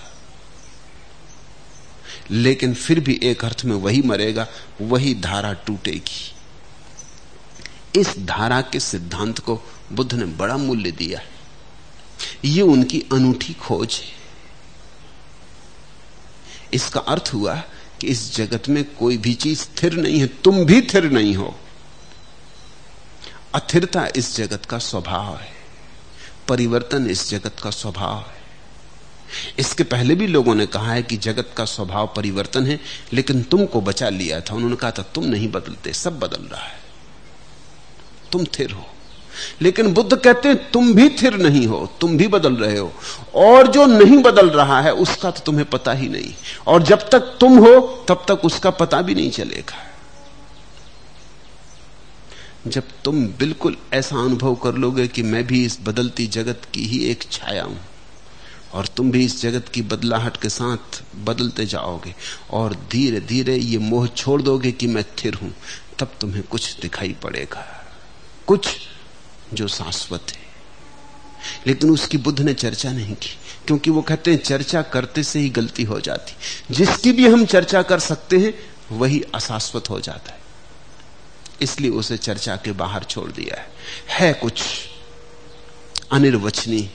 लेकिन फिर भी एक अर्थ में वही मरेगा, वही धारा टूटेगी। इस धारा के सिद्धांत को बुद्ध ने बड़ा मूल्य दिया है। ये उनकी अनूठी खोज है। इसका अर्थ हुआ कि इस जगत में कोई भी चीज स्थिर नहीं है, तुम भी स्थिर नहीं हो। अस्थिरता इस जगत का स्वभाव है, परिवर्तन इस जगत का स्वभाव है। इसके पहले भी लोगों ने कहा है कि जगत का स्वभाव परिवर्तन है, लेकिन तुमको बचा लिया था। उन्होंने कहा था तुम नहीं बदलते, सब बदल रहा है, तुम स्थिर हो। लेकिन बुद्ध कहते हैं तुम भी स्थिर नहीं हो, तुम भी बदल रहे हो, और जो नहीं बदल रहा है उसका तो तुम्हें पता ही नहीं। और जब तक तुम हो तब तक उसका पता भी नहीं चलेगा। जब तुम बिल्कुल ऐसा अनुभव कर लोगे कि मैं भी इस बदलती जगत की ही एक छाया हूं, और तुम भी इस जगत की बदलाहट के साथ बदलते जाओगे, और धीरे धीरे ये मोह छोड़ दोगे कि मैं स्थिर हूं, तब तुम्हें कुछ दिखाई पड़ेगा, कुछ जो शाश्वत है। लेकिन उसकी बुद्ध ने चर्चा नहीं की, क्योंकि वो कहते हैं चर्चा करते से ही गलती हो जाती। जिसकी भी हम चर्चा कर सकते हैं वही अशाश्वत हो जाता है, इसलिए उसे चर्चा के बाहर छोड़ दिया है कुछ अनिर्वचनीय,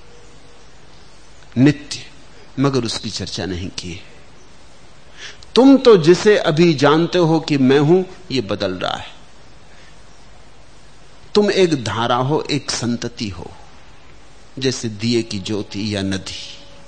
नित्य, मगर उसकी चर्चा नहीं की। तुम तो जिसे अभी जानते हो कि मैं हूं, ये बदल रहा है। तुम एक धारा हो, एक संतति हो, जैसे दिए की ज्योति या नदी।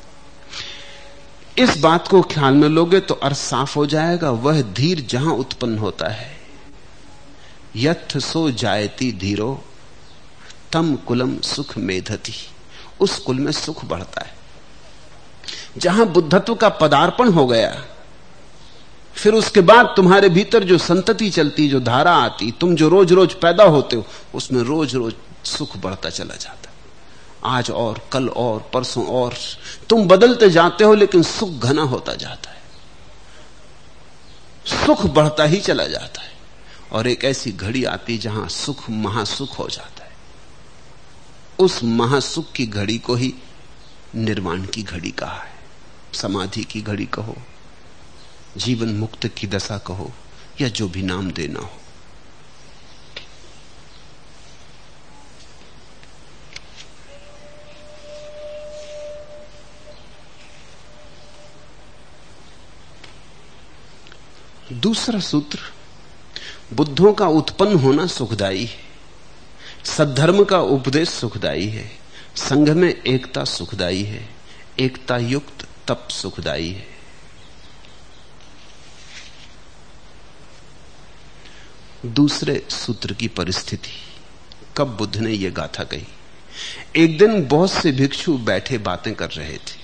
इस बात को ख्याल में लोगे तो अर्थ साफ हो जाएगा। वह धीर जहां उत्पन्न होता है, यथ सो जायती धीरो तम कुलम सुख मेधति, उस कुल में सुख बढ़ता है। जहां बुद्धत्व का पदार्पण हो गया, फिर उसके बाद तुम्हारे भीतर जो संतति चलती, जो धारा आती, तुम जो रोज रोज पैदा होते हो, उसमें रोज रोज सुख बढ़ता चला जाता है। आज और, कल और, परसों और, तुम बदलते जाते हो, लेकिन सुख घना होता जाता है, सुख बढ़ता ही चला जाता है। और एक ऐसी घड़ी आती जहां सुख महासुख हो जाता है। उस महासुख की घड़ी को ही निर्वाण की घड़ी कहा है। समाधि की घड़ी कहो, जीवन मुक्त की दशा कहो, या जो भी नाम देना हो। दूसरा सूत्र, बुद्धों का उत्पन्न होना सुखदायी है, सद्धर्म का उपदेश सुखदायी है, संघ में एकता सुखदायी है, एकता युक्त तप सुखदायी है। दूसरे सूत्र की परिस्थिति, कब बुद्ध ने यह गाथा कही। एक दिन बहुत से भिक्षु बैठे बातें कर रहे थे।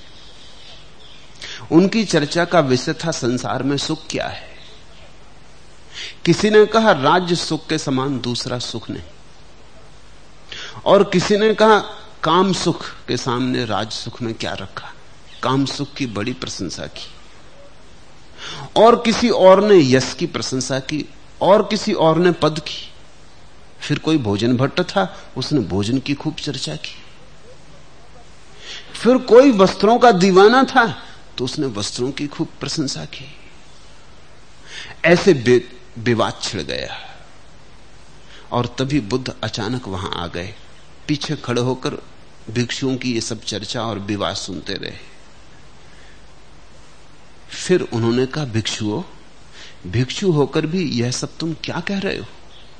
उनकी चर्चा का विषय था संसार में सुख क्या है। किसी ने कहा राज्य सुख के समान दूसरा सुख नहीं, और किसी ने कहा काम सुख के सामने राज सुख में क्या रखा। काम सुख की बड़ी प्रशंसा की, और किसी और ने यश की प्रशंसा की, और किसी और ने पद की। फिर कोई भोजन भट्ट था, उसने भोजन की खूब चर्चा की। फिर कोई वस्त्रों का दीवाना था, तो उसने वस्त्रों की खूब प्रशंसा की। ऐसे विवाद छिड़ गया, और तभी बुद्ध अचानक वहां आ गए। पीछे खड़े होकर भिक्षुओं की ये सब चर्चा और विवाद सुनते रहे। फिर उन्होंने कहा, भिक्षुओं, भिक्षु होकर भी यह सब तुम क्या कह रहे हो।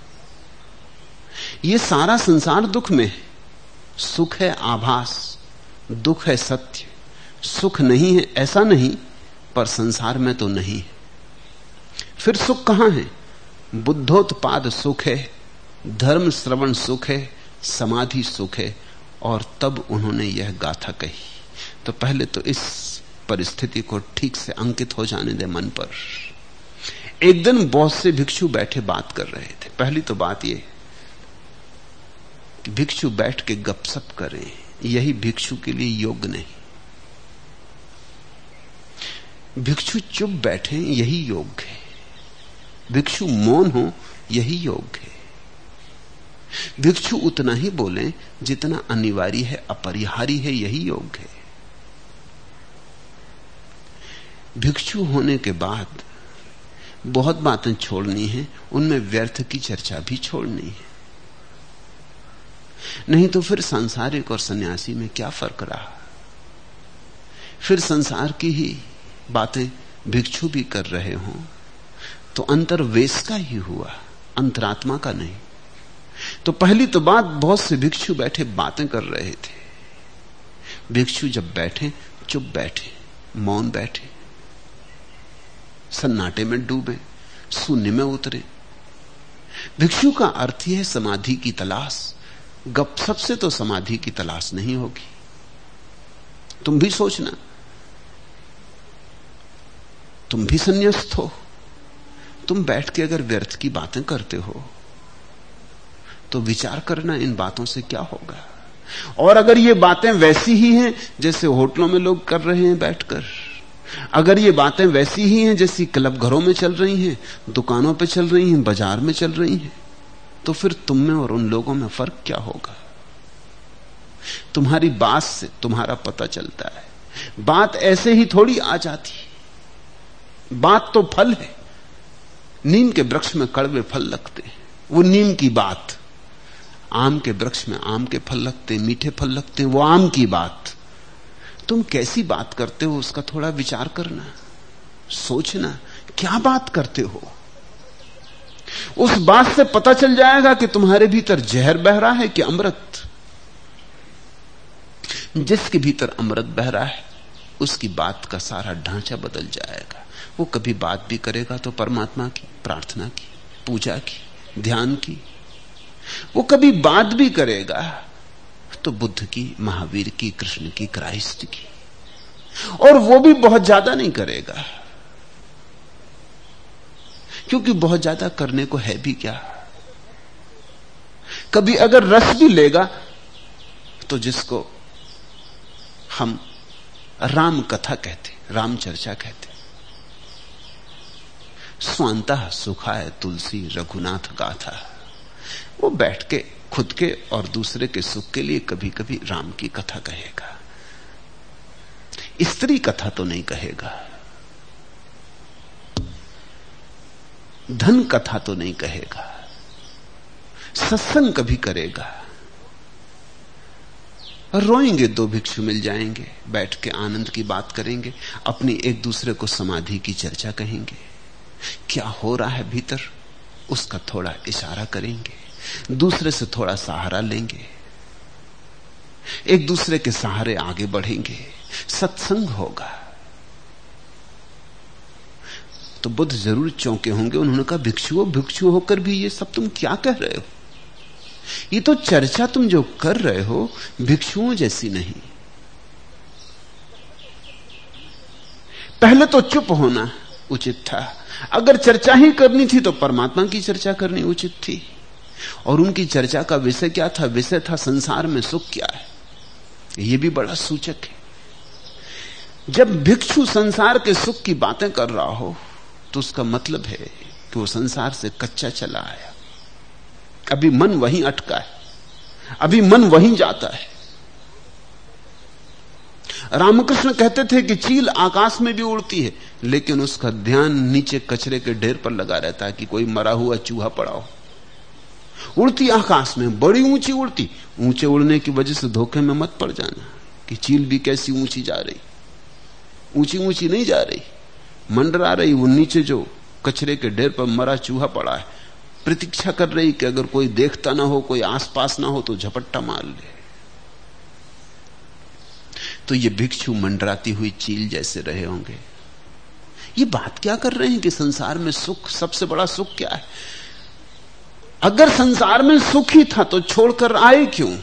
यह सारा संसार दुख में है। सुख है आभास, दुख है सत्य। सुख नहीं है ऐसा नहीं, पर संसार में तो नहीं है। फिर सुख कहां है। बुद्धोत्पाद सुख है, धर्म श्रवण सुख है, समाधि सुख है। और तब उन्होंने यह गाथा कही। तो पहले तो इस परिस्थिति को ठीक से अंकित हो जाने दे मन पर। एक दिन बहुत से भिक्षु बैठे बात कर रहे थे। पहली तो बात यह कि भिक्षु बैठ के गपशप करें, यही भिक्षु के लिए योग्य नहीं। भिक्षु चुप बैठे, यही योग्य है। भिक्षु मौन हो, यही योग्य है। भिक्षु उतना ही बोलें जितना अनिवार्य है, अपरिहार्य है, यही योग्य है। भिक्षु होने के बाद बहुत बातें छोड़नी है, उनमें व्यर्थ की चर्चा भी छोड़नी है। नहीं तो फिर सांसारिक और सन्यासी में क्या फर्क रहा। फिर संसार की ही बातें भिक्षु भी कर रहे हों तो अंतर्वेश का ही हुआ, अंतरात्मा का नहीं। तो पहली तो बात, बहुत से भिक्षु बैठे बातें कर रहे थे। भिक्षु जब बैठे, चुप बैठे, मौन बैठे, सन्नाटे में डूबे, शून्य में उतरे। भिक्षु का अर्थ यह है समाधि की तलाश। गपशप से तो समाधि की तलाश नहीं होगी। तुम भी सोचना, तुम भी संन्यास्त हो। तुम बैठ के अगर व्यर्थ की बातें करते हो तो विचार करना इन बातों से क्या होगा। और अगर ये बातें वैसी ही हैं जैसे होटलों में लोग कर रहे हैं बैठकर, अगर ये बातें वैसी ही हैं जैसी क्लब घरों में चल रही हैं, दुकानों पे चल रही हैं, बाजार में चल रही हैं, तो फिर तुम में और उन लोगों में फर्क क्या होगा। तुम्हारी बात से तुम्हारा पता चलता है। बात ऐसे ही थोड़ी आ जाती, बात तो फल है। नीम के वृक्ष में कड़वे फल लगते, वो नीम की बात। आम के वृक्ष में आम के फल लगते, मीठे फल लगते, वो आम की बात। तुम कैसी बात करते हो उसका थोड़ा विचार करना, सोचना, क्या बात करते हो। उस बात से पता चल जाएगा कि तुम्हारे भीतर जहर बह रहा है कि अमृत। जिसके भीतर अमृत बह रहा है उसकी बात का सारा ढांचा बदल जाएगा। वो कभी बात भी करेगा तो परमात्मा की, प्रार्थना की, पूजा की, ध्यान की। वो कभी बात भी करेगा तो बुद्ध की, महावीर की, कृष्ण की, क्राइस्ट की। और वो भी बहुत ज्यादा नहीं करेगा, क्योंकि बहुत ज्यादा करने को है भी क्या। कभी अगर रस भी लेगा तो जिसको हम राम कथा कहते, राम चर्चा कहते, स्वांतः सुखाय तुलसी रघुनाथ गाथा, वो बैठ के खुद के और दूसरे के सुख के लिए कभी कभी राम की कथा कहेगा, स्त्री कथा तो नहीं कहेगा, धन कथा तो नहीं कहेगा, सत्संग कभी करेगा। रोएंगे, दो भिक्षु मिल जाएंगे, बैठ के आनंद की बात करेंगे, अपनी एक दूसरे को समाधि की चर्चा कहेंगे, क्या हो रहा है भीतर उसका थोड़ा इशारा करेंगे, दूसरे से थोड़ा सहारा लेंगे, एक दूसरे के सहारे आगे बढ़ेंगे, सत्संग होगा। तो बुद्ध जरूर चौंके होंगे। उन्होंने कहा, भिक्षु होकर भी ये सब तुम क्या कह रहे हो? ये तो चर्चा तुम जो कर रहे हो भिक्षुओं जैसी नहीं। पहले तो चुप होना उचित था। अगर चर्चा ही करनी थी तो परमात्मा की चर्चा करनी उचित थी। और उनकी चर्चा का विषय क्या था? विषय था संसार में सुख क्या है। यह भी बड़ा सूचक है। जब भिक्षु संसार के सुख की बातें कर रहा हो तो उसका मतलब है कि वो संसार से कच्चा चला आया, अभी मन वहीं अटका है, अभी मन वहीं जाता है। रामकृष्ण कहते थे कि चील आकाश में भी उड़ती है, लेकिन उसका ध्यान नीचे कचरे के ढेर पर लगा रहता है कि कोई मरा हुआ चूहा पड़ा हो। उड़ती आकाश में, बड़ी ऊंची उड़ती। ऊंचे उड़ने की वजह से धोखे में मत पड़ जाना कि चील भी कैसी ऊंची जा रही। ऊंची ऊंची नहीं जा रही, मंडरा रही। वो नीचे जो कचरे के ढेर पर मरा चूहा पड़ा है, प्रतीक्षा कर रही कि अगर कोई देखता ना हो, कोई आसपास ना हो तो झपट्टा मार ले। तो ये भिक्षु मंडराती हुई चील जैसे रहे होंगे। ये बात क्या कर रहे हैं कि संसार में सुख, सबसे बड़ा सुख क्या है? अगर संसार में सुख ही था तो छोड़कर आए क्यों?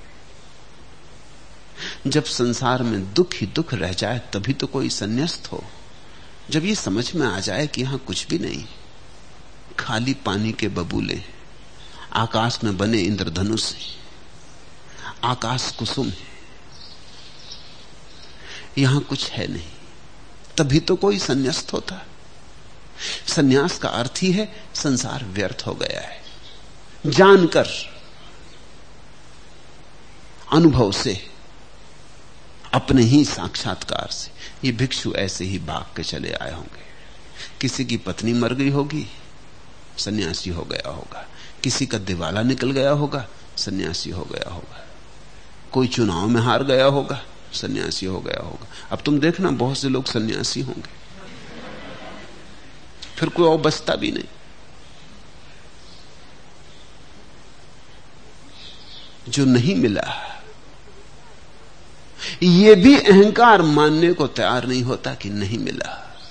जब संसार में दुख ही दुख रह जाए तभी तो कोई संन्यास्त हो। जब ये समझ में आ जाए कि यहां कुछ भी नहीं, खाली पानी के बबूले, आकाश में बने इंद्रधनुष, आकाश कुसुम है, यहां कुछ है नहीं, तभी तो कोई संन्यास्त होता। संन्यास का अर्थ ही है संसार व्यर्थ हो गया है। जानकर, अनुभव से, अपने ही साक्षात्कार से। ये भिक्षु ऐसे ही भाग के चले आए होंगे। किसी की पत्नी मर गई होगी, सन्यासी हो गया होगा। किसी का दिवाला निकल गया होगा, सन्यासी हो गया होगा। कोई चुनाव में हार गया होगा, सन्यासी हो गया होगा। अब तुम देखना बहुत से लोग सन्यासी होंगे, फिर कोई और बचता भी नहीं। जो नहीं मिला, ये भी अहंकार मानने को तैयार नहीं होता कि नहीं मिला।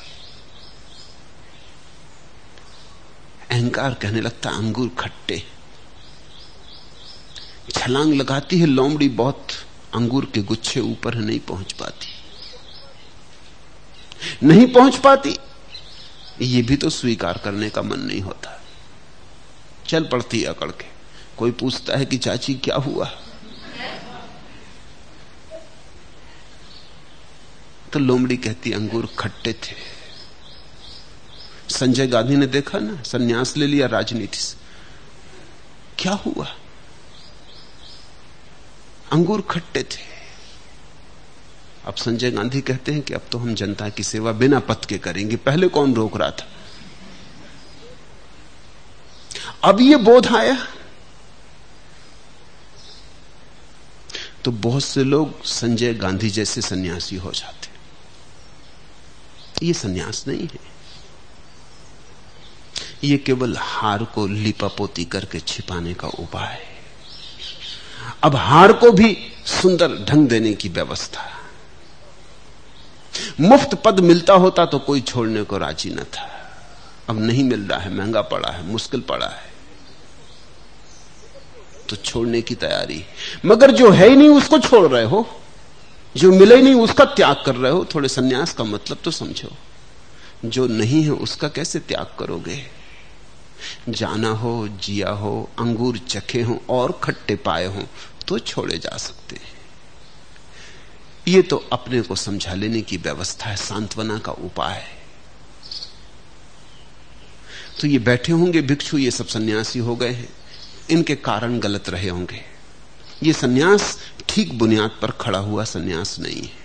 अहंकार कहने लगता अंगूर खट्टे। छलांग लगाती है लोमड़ी, बहुत अंगूर के गुच्छे ऊपर नहीं पहुंच पाती, नहीं पहुंच पाती। ये भी तो स्वीकार करने का मन नहीं होता। चल पड़ती अकड़ के। कोई पूछता है कि चाची क्या हुआ, तो लोमड़ी कहती अंगूर खट्टे थे। संजय गांधी ने देखा ना, संन्यास ले लिया राजनीति से, क्या हुआ? अंगूर खट्टे थे। अब संजय गांधी कहते हैं कि अब तो हम जनता की सेवा बिना पद के करेंगे। पहले कौन रोक रहा था? अब ये बोध आया तो बहुत से लोग संजय गांधी जैसे सन्यासी हो जाते। ये सन्यास नहीं है, ये केवल हार को लिपापोती करके छिपाने का उपाय है। अब हार को भी सुंदर ढंग देने की व्यवस्था। मुफ्त पद मिलता होता तो कोई छोड़ने को राजी न था। अब नहीं मिल रहा है, महंगा पड़ा है, मुश्किल पड़ा है, तो छोड़ने की तैयारी। मगर जो है ही नहीं उसको छोड़ रहे हो, जो मिले ही नहीं उसका त्याग कर रहे हो। थोड़े सन्यास का मतलब तो समझो। जो नहीं है उसका कैसे त्याग करोगे? जाना हो, जिया हो, अंगूर चखे हो और खट्टे पाए हो तो छोड़े जा सकते हैं। ये तो अपने को समझा लेने की व्यवस्था है, सांत्वना का उपाय है। तो ये बैठे होंगे भिक्षु, ये सब सन्यासी हो गए हैं, इनके कारण गलत रहे होंगे। ये सन्यास ठीक बुनियाद पर खड़ा हुआ सन्यास नहीं है।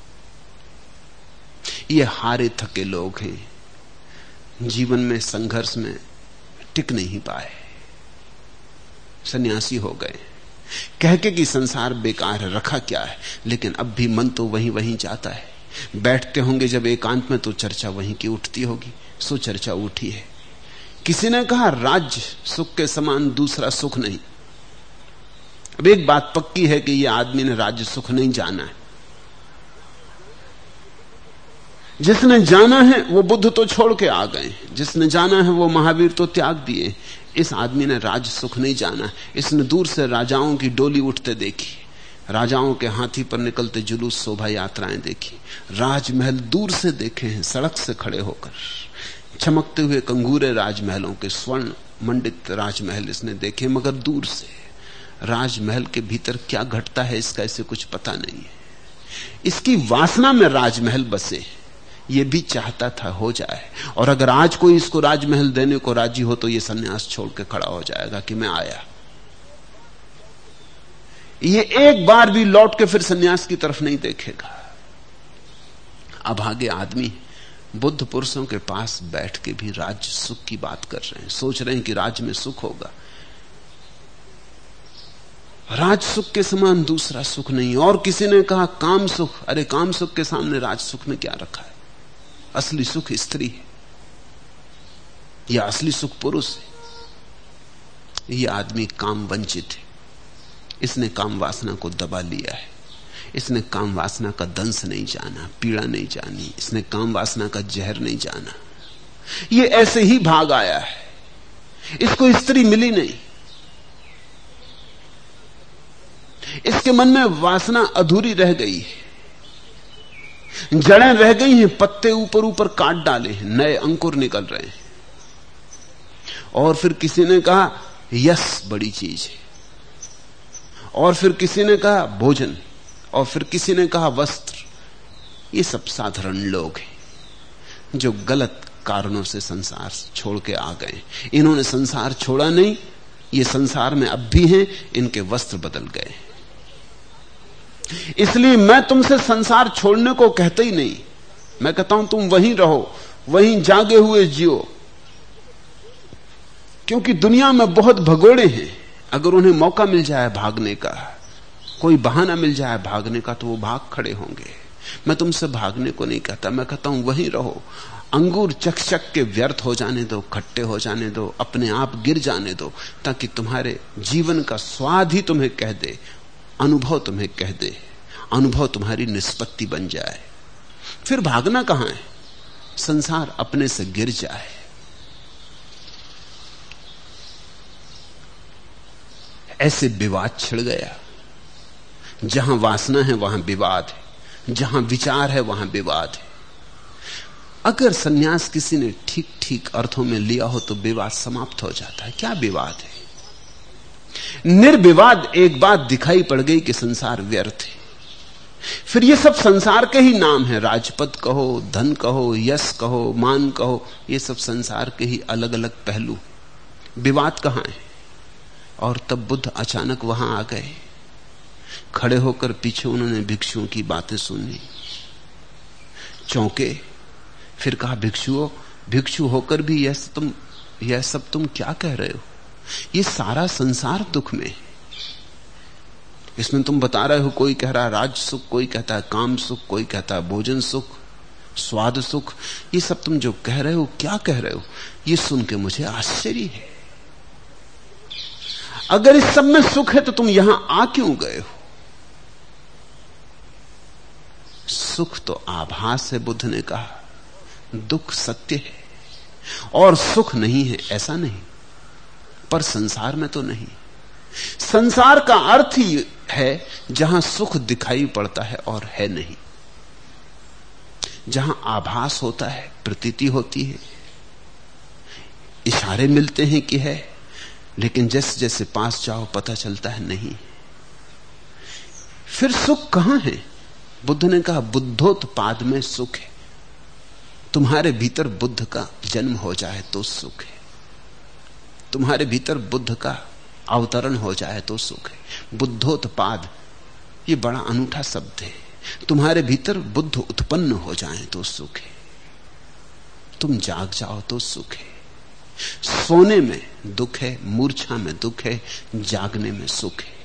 ये हारे थके लोग हैं, जीवन में संघर्ष में टिक नहीं पाए, सन्यासी हो गए। कह के कि संसार बेकार है, रखा क्या है, लेकिन अब भी मन तो वहीं वहीं जाता है। बैठते होंगे जब एकांत में तो चर्चा वहीं की उठती होगी। सो चर्चा उठी है। किसी ने कहा राज्य सुख के समान दूसरा सुख नहीं। अब एक बात पक्की है कि यह आदमी ने राज्य सुख नहीं जाना है। जिसने जाना है वो बुद्ध तो छोड़ के आ गए, जिसने जाना है वो महावीर तो त्याग दिए। इस आदमी ने राज सुख नहीं जाना। इसने दूर से राजाओं की डोली उठते देखी, राजाओं के हाथी पर निकलते जुलूस शोभा यात्राएं देखी, राजमहल दूर से देखे हैं, सड़क से खड़े होकर चमकते हुए कंगूरे राजमहलों के, स्वर्ण मंडित राजमहल इसने देखे, मगर दूर से। राजमहल के भीतर क्या घटता है इसका इसे कुछ पता नहीं है। इसकी वासना में राजमहल बसे, ये भी चाहता था हो जाए। और अगर आज कोई इसको राजमहल देने को राजी हो तो ये सन्यास छोड़ के खड़ा हो जाएगा कि मैं आया। ये एक बार भी लौट के फिर सन्यास की तरफ नहीं देखेगा। अभागे आदमी बुद्ध पुरुषों के पास बैठ के भी राज्य सुख की बात कर रहे हैं, सोच रहे हैं कि राज्य में सुख होगा। राज सुख के समान दूसरा सुख नहीं। और किसी ने कहा काम सुख। अरे काम सुख के सामने राज सुख में क्या रखा है? असली सुख स्त्री है या असली सुख पुरुष है। यह आदमी काम वंचित है। इसने काम वासना को दबा लिया है। इसने काम वासना का दंश नहीं जाना, पीड़ा नहीं जानी। इसने काम वासना का जहर नहीं जाना। ये ऐसे ही भाग आया है। इसको स्त्री मिली नहीं। इसके मन में वासना अधूरी रह गई है, जड़ें रह गई हैं, पत्ते ऊपर ऊपर काट डाले हैं, नए अंकुर निकल रहे हैं। और फिर किसी ने कहा यश बड़ी चीज है, और फिर किसी ने कहा भोजन, और फिर किसी ने कहा वस्त्र। ये सब साधारण लोग हैं जो गलत कारणों से संसार छोड़ के आ गए। इन्होंने संसार छोड़ा नहीं, ये संसार में अब भी हैं, इनके वस्त्र बदल गए। इसलिए मैं तुमसे संसार छोड़ने को कहता ही नहीं। मैं कहता हूं तुम वहीं रहो, वहीं जागे हुए जियो, क्योंकि दुनिया में बहुत भगोड़े हैं। अगर उन्हें मौका मिल जाए भागने का, कोई बहाना मिल जाए भागने का, तो वो भाग खड़े होंगे। मैं तुमसे भागने को नहीं कहता, मैं कहता हूं वहीं रहो। अंगूर चख चख के व्यर्थ हो जाने दो, खट्टे हो जाने दो, अपने आप गिर जाने दो, ताकि तुम्हारे जीवन का स्वाद ही तुम्हें कह दे, अनुभव तुम्हें कह दे, अनुभव तुम्हारी निष्पत्ति बन जाए। फिर भागना कहां है? संसार अपने से गिर जाए। ऐसे विवाद छिड़ गया। जहां वासना है वहां विवाद है, जहां विचार है वहां विवाद है। अगर सन्यास किसी ने ठीक ठीक अर्थों में लिया हो तो विवाद समाप्त हो जाता है। क्या विवाद है? निर्विवाद एक बात दिखाई पड़ गई कि संसार व्यर्थ है। फिर ये सब संसार के ही नाम है। राजपद कहो, धन कहो, यश कहो, मान कहो, ये सब संसार के ही अलग अलग पहलू। विवाद कहां है? और तब बुद्ध अचानक वहां आ गए। खड़े होकर पीछे उन्होंने भिक्षुओं की बातें सुनी, चौंके। फिर कहा भिक्षुओं, भिक्षु होकर भी यह सब तुम क्या कह रहे हो? ये सारा संसार दुख में। इसमें तुम बता रहे हो, कोई कह रहा है राज सुख, कोई कहता है काम सुख, कोई कहता है भोजन सुख, स्वाद सुख, ये सब तुम जो कह रहे हो, क्या कह रहे हो, ये सुन के मुझे आश्चर्य है। अगर इस सब में सुख है तो तुम यहां आ क्यों गए हो? सुख तो आभास है, बुद्ध ने कहा, दुख सत्य है। और सुख नहीं है ऐसा नहीं, पर संसार में तो नहीं। संसार का अर्थ ही है जहां सुख दिखाई पड़ता है और है नहीं, जहां आभास होता है, प्रतीति होती है, इशारे मिलते हैं कि है, लेकिन जैसे जैसे पास जाओ पता चलता है नहीं। फिर सुख कहां है? बुद्ध ने कहा बुद्धोत्पाद में सुख है। तुम्हारे भीतर बुद्ध का जन्म हो जाए तो सुख है, तुम्हारे भीतर बुद्ध का अवतरण हो जाए तो सुख है। बुद्धोत्पाद ये बड़ा अनूठा शब्द है। तुम्हारे भीतर बुद्ध उत्पन्न हो जाए तो सुख है, तुम जाग जाओ तो सुख है। सोने में दुख है, मूर्छा में दुख है, जागने में सुख है।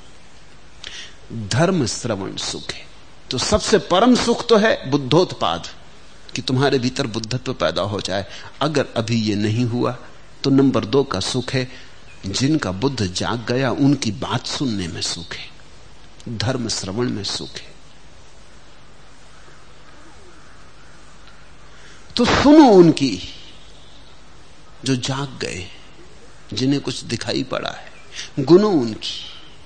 धर्म श्रवण सुख है। तो सबसे परम सुख तो है बुद्धोत्पाद, कि तुम्हारे भीतर बुद्धत्व पैदा हो जाए। अगर अभी ये नहीं हुआ तो नंबर 2 का सुख है, जिनका बुद्ध जाग गया उनकी बात सुनने में सुख है, धर्म श्रवण में सुख है। तो सुनो उनकी जो जाग गए, जिन्हें कुछ दिखाई पड़ा है, गुनो उनकी।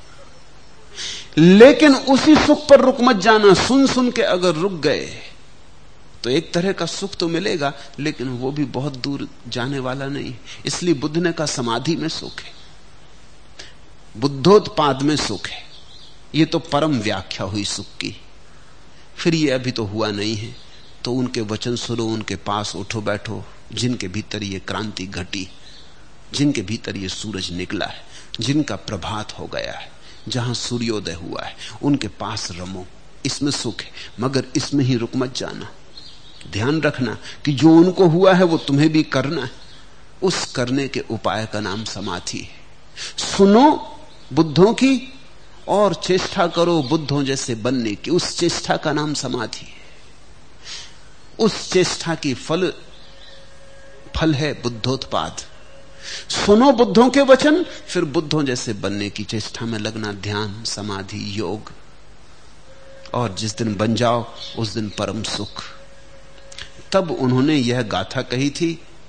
लेकिन उसी सुख पर रुक मत जाना। सुन सुन के अगर रुक गए तो एक तरह का सुख तो मिलेगा, लेकिन वो भी बहुत दूर जाने वाला नहीं। इसलिए बुद्ध ने कहा समाधि में सुख है, बुद्धोत्पाद में सुख है। ये तो परम व्याख्या हुई सुख की। फिर ये अभी तो हुआ नहीं है, तो उनके वचन सुनो, उनके पास उठो बैठो, जिनके भीतर ये क्रांति घटी, जिनके भीतर ये सूरज निकला है, जिनका प्रभात हो गया है, जहां सूर्योदय हुआ है, उनके पास रमो। इसमें सुख है, मगर इसमें ही रुक मत जाना। ध्यान रखना कि जो उनको हुआ है वो तुम्हें भी करना है। उस करने के उपाय का नाम समाधि है। सुनो बुद्धों की और चेष्टा करो बुद्धों जैसे बनने की। उस चेष्टा का नाम समाधि है। उस चेष्टा की फल है बुद्धोत्पाद। सुनो बुद्धों के वचन, फिर बुद्धों जैसे बनने की चेष्टा में लगना, ध्यान, समाधि, योग। और जिस दिन बन जाओ उस दिन परम सुख। तब उन्होंने यह गाथा कही थी,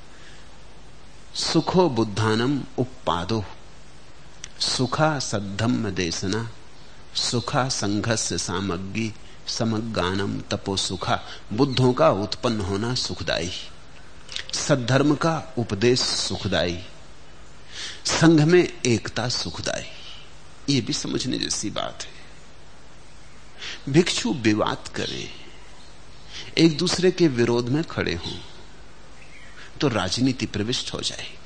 सुखो बुद्धानम उपपादो, सुखा सद्धम्म देशना, सुखा संघस्य सामग्री, समगानम तपो सुखा। बुद्धों का उत्पन्न होना सुखदाई, सद्धर्म का उपदेश सुखदाई, संघ में एकता सुखदाई। ये भी समझने जैसी बात है। भिक्षु विवाद करें, एक दूसरे के विरोध में खड़े हों, तो राजनीति प्रविष्ट हो जाएगी।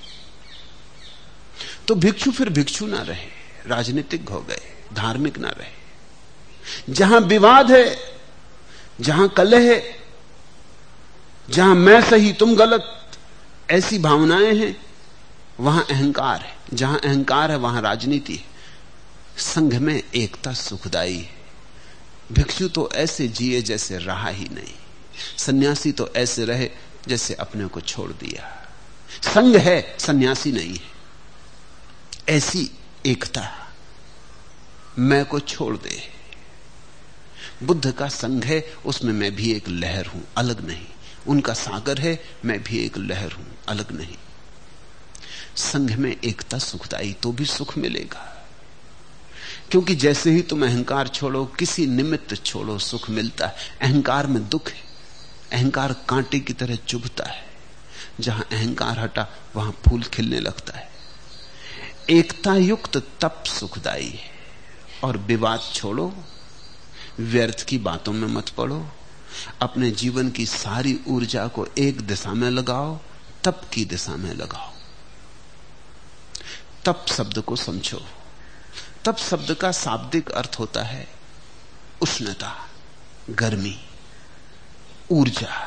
तो भिक्षु फिर भिक्षु ना रहे, राजनीतिक हो गए, धार्मिक ना रहे। जहां विवाद है, जहां कलह है, जहां मैं सही तुम गलत, ऐसी भावनाएं हैं, वहां अहंकार है। जहां अहंकार है वहां राजनीति है। संघ में एकता सुखदाई है। भिक्षु तो ऐसे जिए जैसे रहा ही नहीं, सन्यासी तो ऐसे रहे जैसे अपने को छोड़ दिया। संघ है, सन्यासी नहीं है। ऐसी एकता, मैं को छोड़ दे। बुद्ध का संघ है, उसमें मैं भी एक लहर हूं, अलग नहीं। उनका सागर है, मैं भी एक लहर हूं, अलग नहीं। संघ में एकता सुखदाई, तो भी सुख मिलेगा। क्योंकि जैसे ही तुम अहंकार छोड़ो, किसी निमित्त छोड़ो, सुख मिलता है। अहंकार में दुख है, अहंकार कांटे की तरह चुभता है। जहां अहंकार हटा वहां फूल खिलने लगता है। एकता युक्त तप सुखदाई है। और विवाद छोड़ो, व्यर्थ की बातों में मत पड़ो। अपने जीवन की सारी ऊर्जा को एक दिशा में लगाओ, तप की दिशा में लगाओ। तप शब्द को समझो। तप शब्द का शाब्दिक अर्थ होता है उष्णता, गर्मी, ऊर्जा।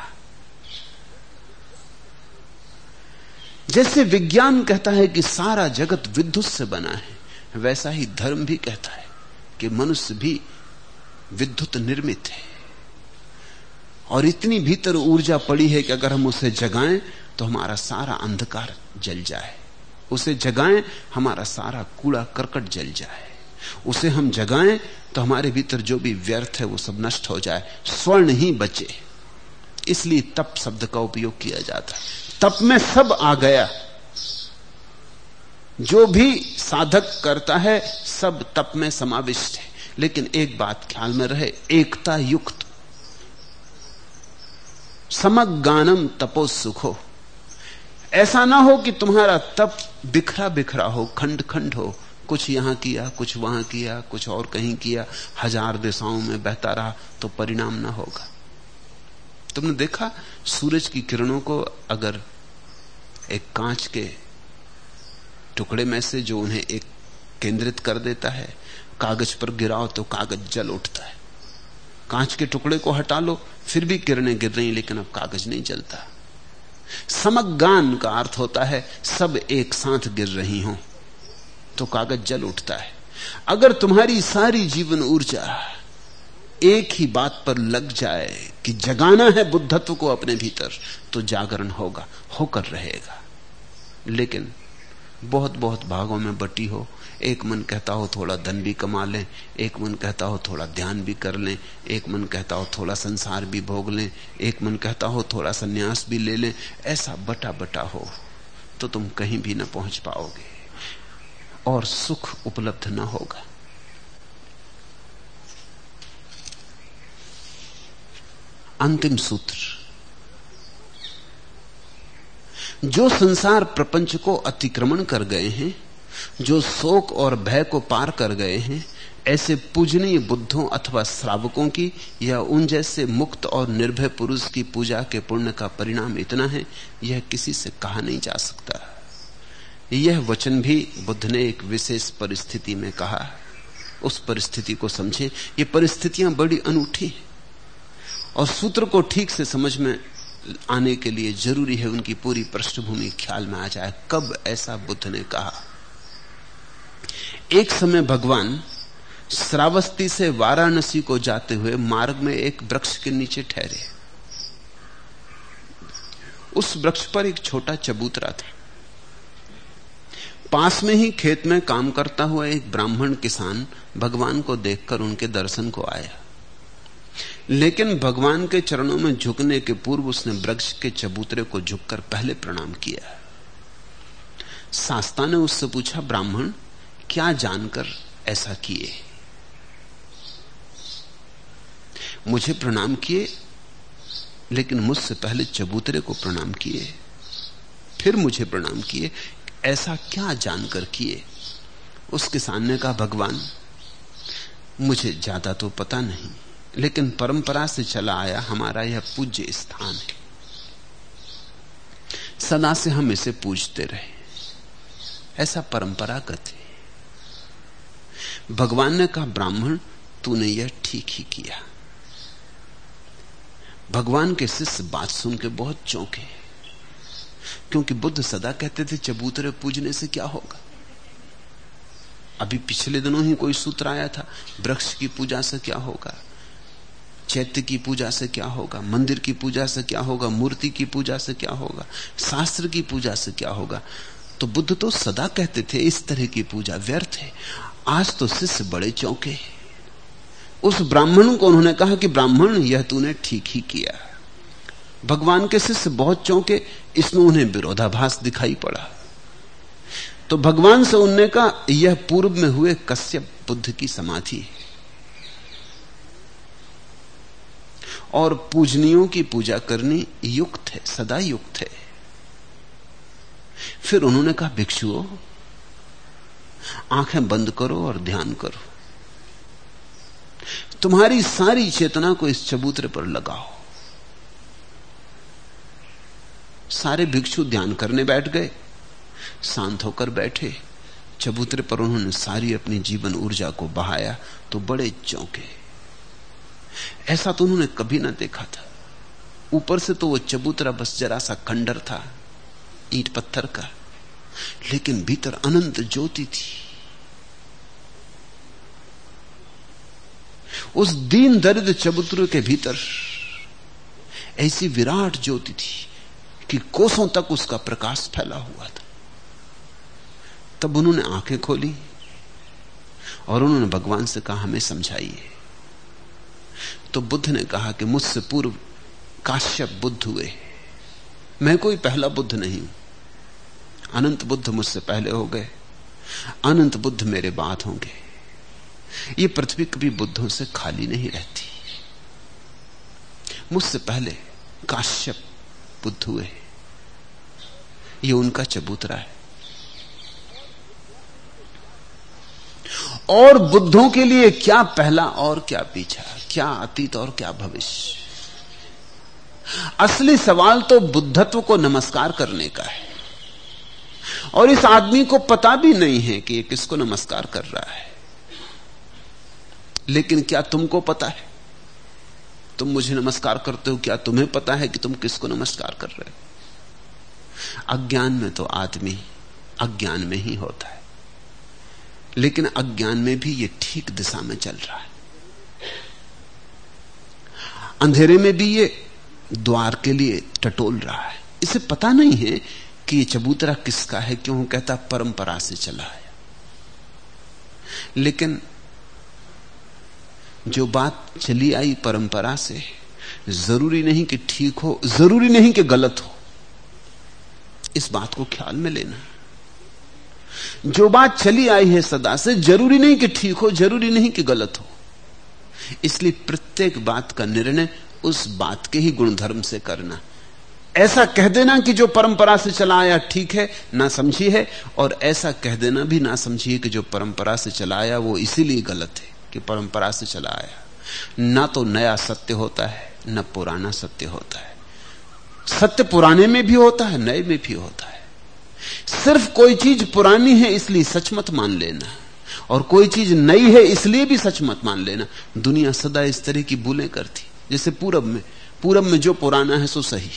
जैसे विज्ञान कहता है कि सारा जगत विद्युत से बना है, वैसा ही धर्म भी कहता है कि मनुष्य भी विद्युत निर्मित है। और इतनी भीतर ऊर्जा पड़ी है कि अगर हम उसे जगाएं तो हमारा सारा अंधकार जल जाए, उसे जगाएं हमारा सारा कूड़ा करकट जल जाए, उसे हम जगाएं तो हमारे भीतर जो भी व्यर्थ है वो सब नष्ट हो जाए, स्वर्ण ही बचे। इसलिए तप शब्द का उपयोग किया जाता है। तप में सब आ गया, जो भी साधक करता है सब तप में समाविष्ट है। लेकिन एक बात ख्याल में रहे, एकता युक्त। समगानम तपो सुखो। ऐसा ना हो कि तुम्हारा तप बिखरा बिखरा हो, खंड खंड हो, कुछ यहां किया, कुछ वहां किया, कुछ और कहीं किया, 1000 दिशाओं में बहता रहा, तो परिणाम ना होगा। तुमने देखा सूरज की किरणों को अगर एक कांच के टुकड़े में से जो उन्हें एक केंद्रित कर देता है, कागज पर गिराओ तो कागज जल उठता है। कांच के टुकड़े को हटा लो फिर भी किरणें गिर रही, लेकिन अब कागज नहीं जलता। समगान का अर्थ होता है सब एक साथ गिर रही हो तो कागज जल उठता है। अगर तुम्हारी सारी जीवन ऊर्जा एक ही बात पर लग जाए कि जगाना है बुद्धत्व को अपने भीतर, तो जागरण होगा, होकर रहेगा। लेकिन बहुत बहुत भागों में बटी हो, एक मन कहता हो थोड़ा धन भी कमा लें, एक मन कहता हो थोड़ा ध्यान भी कर लें, एक मन कहता हो थोड़ा संसार भी भोग लें, एक मन कहता हो थोड़ा संन्यास भी ले लें, ऐसा बटा बटा हो तो तुम कहीं भी न पहुंच पाओगे और सुख उपलब्ध न होगा। अंतिम सूत्र, जो संसार प्रपंच को अतिक्रमण कर गए हैं, जो शोक और भय को पार कर गए हैं, ऐसे पूजनीय बुद्धों अथवा श्रावकों की या उन जैसे मुक्त और निर्भय पुरुष की पूजा के पुण्य का परिणाम इतना है, यह किसी से कहा नहीं जा सकता। यह वचन भी बुद्ध ने एक विशेष परिस्थिति में कहा। उस परिस्थिति को समझें। ये परिस्थितियां बड़ी अनूठी हैं और सूत्र को ठीक से समझ में आने के लिए जरूरी है उनकी पूरी पृष्ठभूमि ख्याल में आ जाए। कब ऐसा बुद्ध ने कहा? एक समय भगवान श्रावस्ती से वाराणसी को जाते हुए मार्ग में एक वृक्ष के नीचे ठहरे। उस वृक्ष पर एक छोटा चबूतरा था। पास में ही खेत में काम करता हुआ एक ब्राह्मण किसान भगवान को देखकर उनके दर्शन को आया, लेकिन भगवान के चरणों में झुकने के पूर्व उसने वृक्ष के चबूतरे को झुककर पहले प्रणाम किया। शास्ता ने उससे पूछा, ब्राह्मण क्या जानकर ऐसा किए? मुझे प्रणाम किए, लेकिन मुझसे पहले चबूतरे को प्रणाम किए, फिर मुझे प्रणाम किए, ऐसा क्या जानकर किए? उस किसान ने कहा, भगवान मुझे ज्यादा तो पता नहीं, लेकिन परंपरा से चला आया हमारा यह पूज्य स्थान है, सदा से हम इसे पूजते रहे, ऐसा परंपरागत है। भगवान ने कहा, ब्राह्मण तूने यह ठीक ही किया। भगवान के शिष्य बात सुन के बहुत चौंके, क्योंकि बुद्ध सदा कहते थे चबूतरे पूजने से क्या होगा। अभी पिछले दिनों ही कोई सूत्र आया था, वृक्ष की पूजा से क्या होगा, चैत्य की पूजा से क्या होगा, मंदिर की पूजा से क्या होगा, मूर्ति की पूजा से क्या होगा, शास्त्र की पूजा से क्या होगा। तो बुद्ध तो सदा कहते थे इस तरह की पूजा व्यर्थ है। आज तो शिष्य बड़े चौंके। उस ब्राह्मण को उन्होंने कहा कि ब्राह्मण यह तूने ठीक ही किया। भगवान के शिष्य बहुत चौंके, इसमें उन्हें विरोधाभास दिखाई पड़ा। तो भगवान से उन्होंने कहा, यह पूर्व में हुए कश्यप बुद्ध की समाधि है और पूजनियों की पूजा करनी युक्त है, सदा युक्त है। फिर उन्होंने कहा, भिक्षुओं आंखें बंद करो और ध्यान करो, तुम्हारी सारी चेतना को इस चबूतरे पर लगाओ। सारे भिक्षु ध्यान करने बैठ गए, शांत होकर बैठे। चबूतरे पर उन्होंने सारी अपनी जीवन ऊर्जा को बहाया तो बड़े चौंके। ऐसा तो उन्होंने कभी ना देखा था। ऊपर से तो वो चबूतरा बस जरा सा खंडर था, ईंट पत्थर का, लेकिन भीतर अनंत ज्योति थी। उस दीन दरिद्र चबूतरे के भीतर ऐसी विराट ज्योति थी कि कोसों तक उसका प्रकाश फैला हुआ था। तब उन्होंने आंखें खोली और उन्होंने भगवान से कहा, हमें समझाइए। तो बुद्ध ने कहा कि मुझसे पूर्व काश्यप बुद्ध हुए, मैं कोई पहला बुद्ध नहीं। अनंत बुद्ध मुझसे पहले हो गए, अनंत बुद्ध मेरे बाद होंगे। ये पृथ्वी कभी बुद्धों से खाली नहीं रहती। मुझसे पहले काश्यप बुद्ध हुए, ये उनका चबूतरा है। और बुद्धों के लिए क्या पहला और क्या पीछा, क्या अतीत और क्या भविष्य। असली सवाल तो बुद्धत्व को नमस्कार करने का है, और इस आदमी को पता भी नहीं है कि ये किसको नमस्कार कर रहा है। लेकिन क्या तुमको पता है? तुम मुझे नमस्कार करते हो, क्या तुम्हें पता है कि तुम किसको नमस्कार कर रहे हो? अज्ञान में तो आदमी अज्ञान में ही होता है, लेकिन अज्ञान में भी ये ठीक दिशा में चल रहा है। अंधेरे में भी ये द्वार के लिए टटोल रहा है। इसे पता नहीं है कि ये चबूतरा किसका है, क्यों कहता परंपरा से चला है। लेकिन जो बात चली आई परंपरा से, जरूरी नहीं कि ठीक हो, जरूरी नहीं कि गलत हो। इस बात को ख्याल में लेना। जो बात चली आई है सदा से, जरूरी नहीं कि ठीक हो, जरूरी नहीं कि गलत हो। इसलिए प्रत्येक बात का निर्णय उस बात के ही गुणधर्म से करना। ऐसा कह देना कि जो परंपरा से चला आया ठीक है, ना समझी है, और ऐसा कह देना भी ना समझिए कि जो परंपरा से चला आया वो इसीलिए गलत है कि परंपरा से चला आया। ना तो नया सत्य होता है, न पुराना सत्य होता है। सत्य पुराने में भी होता है, नए में भी होता है। सिर्फ कोई चीज पुरानी है इसलिए सच मत मान लेना, और कोई चीज नई है इसलिए भी सच मत मान लेना। दुनिया सदा इस तरह की भूलें करती। जैसे पूरब में जो पुराना है सो सही,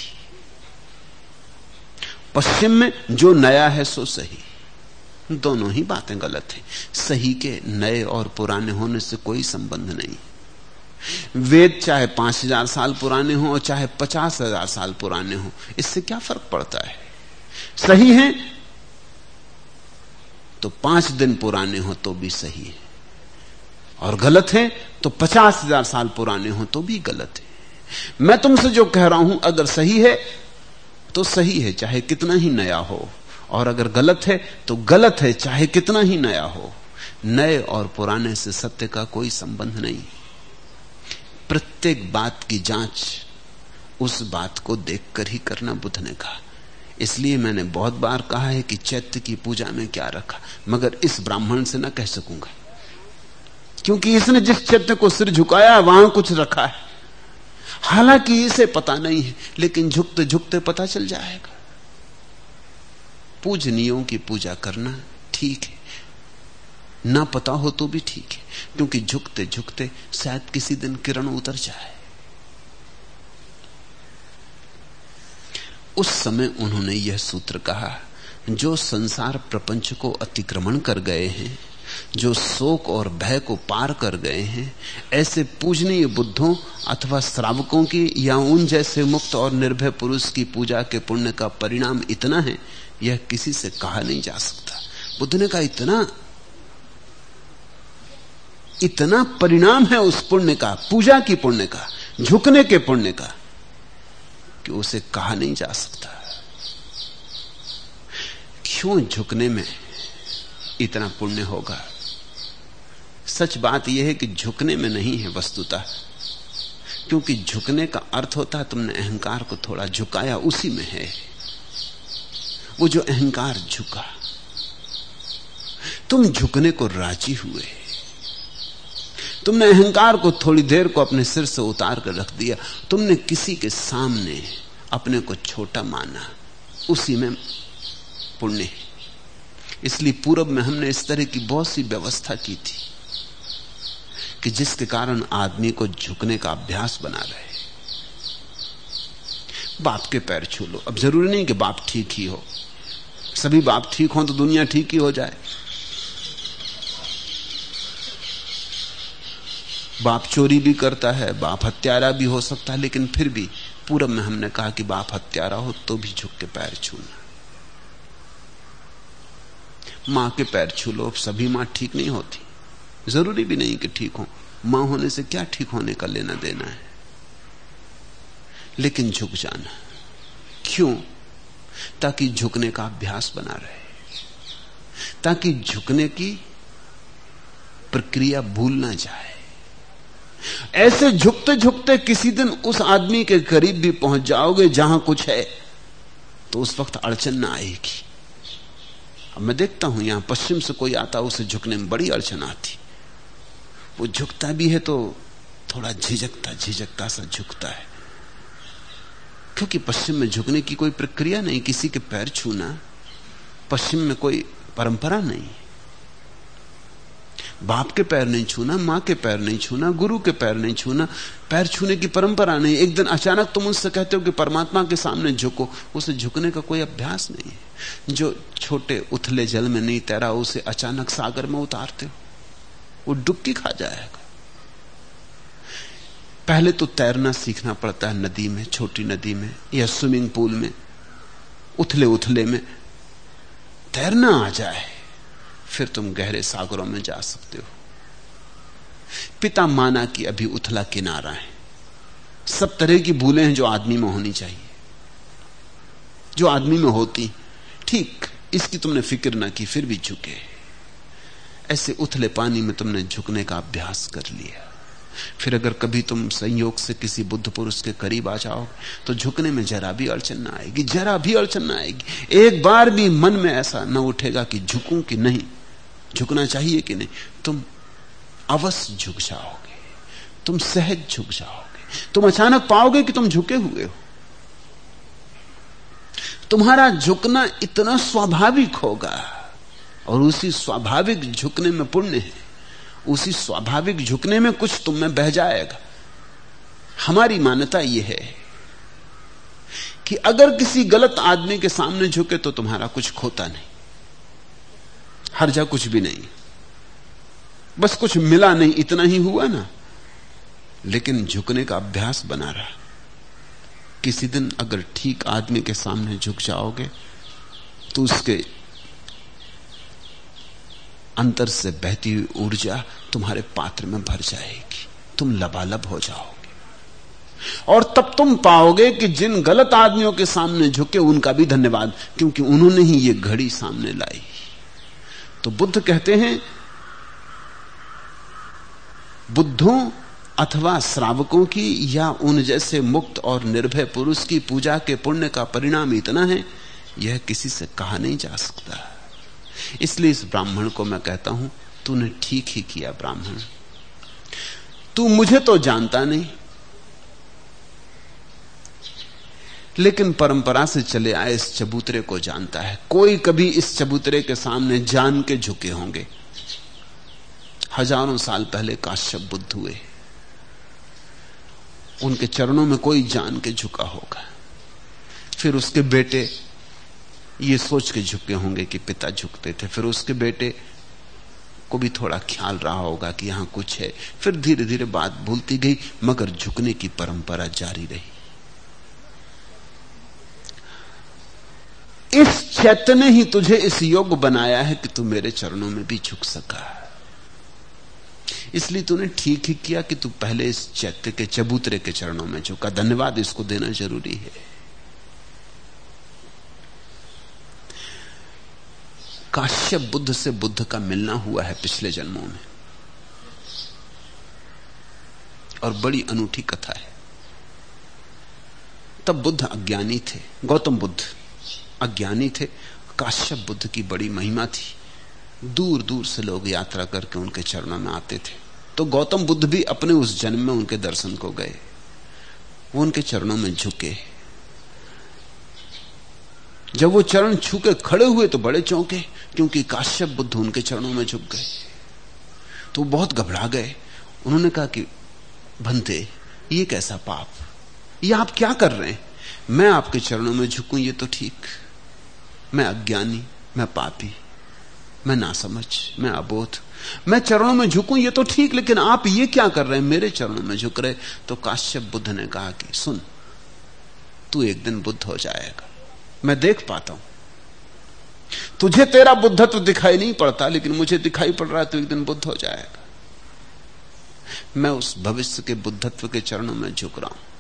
पश्चिम में जो नया है सो सही। दोनों ही बातें गलत हैं। सही के नए और पुराने होने से कोई संबंध नहीं। वेद चाहे 5000 साल पुराने हो और चाहे 50,000 साल पुराने हो, इससे क्या फर्क पड़ता है? सही है तो 5 दिन पुराने हो तो भी सही है, और गलत है तो 50,000 साल पुराने हो तो भी गलत है। मैं तुमसे जो कह रहा हूं, अगर सही है तो सही है चाहे कितना ही नया हो, और अगर गलत है तो गलत है चाहे कितना ही नया हो। नए और पुराने से सत्य का कोई संबंध नहीं। प्रत्येक बात की जांच उस बात को देखकर ही करना, बुद्ध ने कहा। इसलिए मैंने बहुत बार कहा है कि चैत्य की पूजा में क्या रखा, मगर इस ब्राह्मण से ना कह सकूंगा, क्योंकि इसने जिस चैत्य को सिर झुकाया वहां कुछ रखा है। हालांकि इसे पता नहीं है, लेकिन झुकते झुकते पता चल जाएगा। पूजनीयों की पूजा करना ठीक है, ना पता हो तो भी ठीक है, क्योंकि झुकते झुकते शायद किसी दिन किरण उतर जाए। उस समय उन्होंने यह सूत्र कहा, जो संसार प्रपंच को अतिक्रमण कर गए हैं, जो शोक और भय को पार कर गए हैं, ऐसे पूजनीय बुद्धों अथवा श्रावकों की या उन जैसे मुक्त और निर्भय पुरुष की पूजा के पुण्य का परिणाम इतना है, यह किसी से कहा नहीं जा सकता। बुद्ध ने कहा इतना परिणाम है उस पुण्य का, पूजा की पुण्य का, झुकने के पुण्य का, कि उसे कहा नहीं जा सकता। क्यों झुकने में इतना पुण्य होगा? सच बात यह है कि झुकने में नहीं है वस्तुतः, क्योंकि झुकने का अर्थ होता है तुमने अहंकार को थोड़ा झुकाया, उसी में है। वो जो अहंकार झुका, तुम झुकने को राजी हुए, तुमने अहंकार को थोड़ी देर को अपने सिर से उतार कर रख दिया, तुमने किसी के सामने अपने को छोटा माना, उसी में पुण्य है। इसलिए पूरब में हमने इस तरह की बहुत सी व्यवस्था की थी कि जिसके कारण आदमी को झुकने का अभ्यास बना रहे। बाप के पैर छू लो। अब जरूरी नहीं कि बाप ठीक ही हो, सभी बाप ठीक हो तो दुनिया ठीक ही हो जाए। बाप चोरी भी करता है, बाप हत्यारा भी हो सकता है, लेकिन फिर भी पूरब में हमने कहा कि बाप हत्यारा हो तो भी झुक के पैर छूना। मां के पैर छू लो, सभी मां ठीक नहीं होती, जरूरी भी नहीं कि ठीक हो। मां होने से क्या ठीक होने का लेना देना है, लेकिन झुक जाना। क्यों? ताकि झुकने का अभ्यास बना रहे, ताकि झुकने की प्रक्रिया भूल ना जाए। ऐसे झुकते झुकते किसी दिन उस आदमी के करीब भी पहुंच जाओगे जहां कुछ है, तो उस वक्त अड़चन ना आएगी। अब मैं देखता हूं यहां पश्चिम से कोई आता, उसे झुकने में बड़ी अड़चन आती। वो झुकता भी है तो थोड़ा झिझकता सा झुकता है, क्योंकि पश्चिम में झुकने की कोई प्रक्रिया नहीं। किसी के पैर छूना पश्चिम में कोई परंपरा नहीं। बाप के पैर नहीं छूना, मां के पैर नहीं छूना, गुरु के पैर नहीं छूना, पैर छूने की परंपरा नहीं। एक दिन अचानक तुम उससे कहते हो कि परमात्मा के सामने झुको, उसे झुकने का कोई अभ्यास नहीं है। जो छोटे उथले जल में नहीं तैरा, उसे अचानक सागर में उतारते हो, वो डुबकी खा जाएगा। पहले तो तैरना सीखना पड़ता है नदी में, छोटी नदी में या स्विमिंग पूल में, उथले उथले में तैरना आ जाए, फिर तुम गहरे सागरों में जा सकते हो। पिता माना कि अभी उथला किनारा है। सब तरह की भूलें हैं जो आदमी में होनी चाहिए, जो आदमी में होती, ठीक इसकी तुमने फिक्र ना की, फिर भी झुके। ऐसे उथले पानी में तुमने झुकने का अभ्यास कर लिया। फिर अगर कभी तुम संयोग से किसी बुद्ध पुरुष के करीब आ जाओ तो झुकने में जरा भी अड़चन ना आएगी, जरा भी अड़चन ना आएगी। एक बार भी मन में ऐसा न उठेगा कि झुकूं कि नहीं, झुकना चाहिए कि नहीं। तुम अवश्य झुक जाओगे, तुम सहज झुक जाओगे। तुम अचानक पाओगे कि तुम झुके हुए हो। तुम्हारा झुकना इतना स्वाभाविक होगा, और उसी स्वाभाविक झुकने में पुण्य है, उसी स्वाभाविक झुकने में कुछ तुम में बह जाएगा। हमारी मान्यता यह है कि अगर किसी गलत आदमी के सामने झुके तो तुम्हारा कुछ खोता नहीं, हर्जा कुछ भी नहीं, बस कुछ मिला नहीं, इतना ही हुआ ना। लेकिन झुकने का अभ्यास बना रहा। किसी दिन अगर ठीक आदमी के सामने झुक जाओगे तो उसके अंतर से बहती हुई ऊर्जा तुम्हारे पात्र में भर जाएगी, तुम लबालब हो जाओगे। और तब तुम पाओगे कि जिन गलत आदमियों के सामने झुके उनका भी धन्यवाद, क्योंकि उन्होंने ही ये घड़ी सामने लाई। तो बुद्ध कहते हैं, बुद्धों अथवा श्रावकों की या उन जैसे मुक्त और निर्भय पुरुष की पूजा के पुण्य का परिणाम इतना है, यह किसी से कहा नहीं जा सकता। इसलिए इस ब्राह्मण को मैं कहता हूं, तूने ठीक ही किया ब्राह्मण। तू मुझे तो जानता नहीं, लेकिन परंपरा से चले आए इस चबूतरे को जानता है। कोई कभी इस चबूतरे के सामने जान के झुके होंगे। हजारों साल पहले काश्यप बुद्ध हुए, उनके चरणों में कोई जान के झुका होगा। फिर उसके बेटे ये सोच के झुके होंगे कि पिता झुकते थे, फिर उसके बेटे को भी थोड़ा ख्याल रहा होगा कि यहां कुछ है। फिर धीरे धीरे बात भूलती गई, मगर झुकने की परंपरा जारी रही। इस चैत्य ने ही तुझे इस योग्य बनाया है कि तू मेरे चरणों में भी झुक सका। इसलिए तूने ठीक ही किया कि तू पहले इस चैत्य के चबूतरे के चरणों में झुका। धन्यवाद इसको देना जरूरी है। काश्यप बुद्ध से बुद्ध का मिलना हुआ है पिछले जन्मों में, और बड़ी अनूठी कथा है। तब बुद्ध अज्ञानी थे, गौतम बुद्ध अज्ञानी थे। काश्यप बुद्ध की बड़ी महिमा थी। दूर दूर से लोग यात्रा करके उनके चरणों में आते थे। तो गौतम बुद्ध भी अपने उस जन्म में उनके दर्शन को गए, वो उनके चरणों में झुके। जब वो चरण छू के खड़े हुए तो बड़े चौंके, क्योंकि काश्यप बुद्ध उनके चरणों में झुक गए। तो बहुत घबरा गए। उन्होंने कहा कि भंते, ये कैसा पाप, ये आप क्या कर रहे हैं? मैं आपके चरणों में झुकूं ये तो ठीक, मैं अज्ञानी, मैं पापी, मैं नासमझ, मैं अबोध, मैं चरणों में झुकूं ये तो ठीक, लेकिन आप ये क्या कर रहे हैं, मेरे चरणों में झुक रहे। तो काश्यप बुद्ध ने कहा कि सुन, तू एक दिन बुद्ध हो जाएगा, मैं देख पाता हूं। तुझे तेरा बुद्धत्व दिखाई नहीं पड़ता, लेकिन मुझे दिखाई पड़ रहा है, तू एक दिन बुद्ध हो जाएगा। मैं उस भविष्य के बुद्धत्व के चरणों में झुक रहा हूं।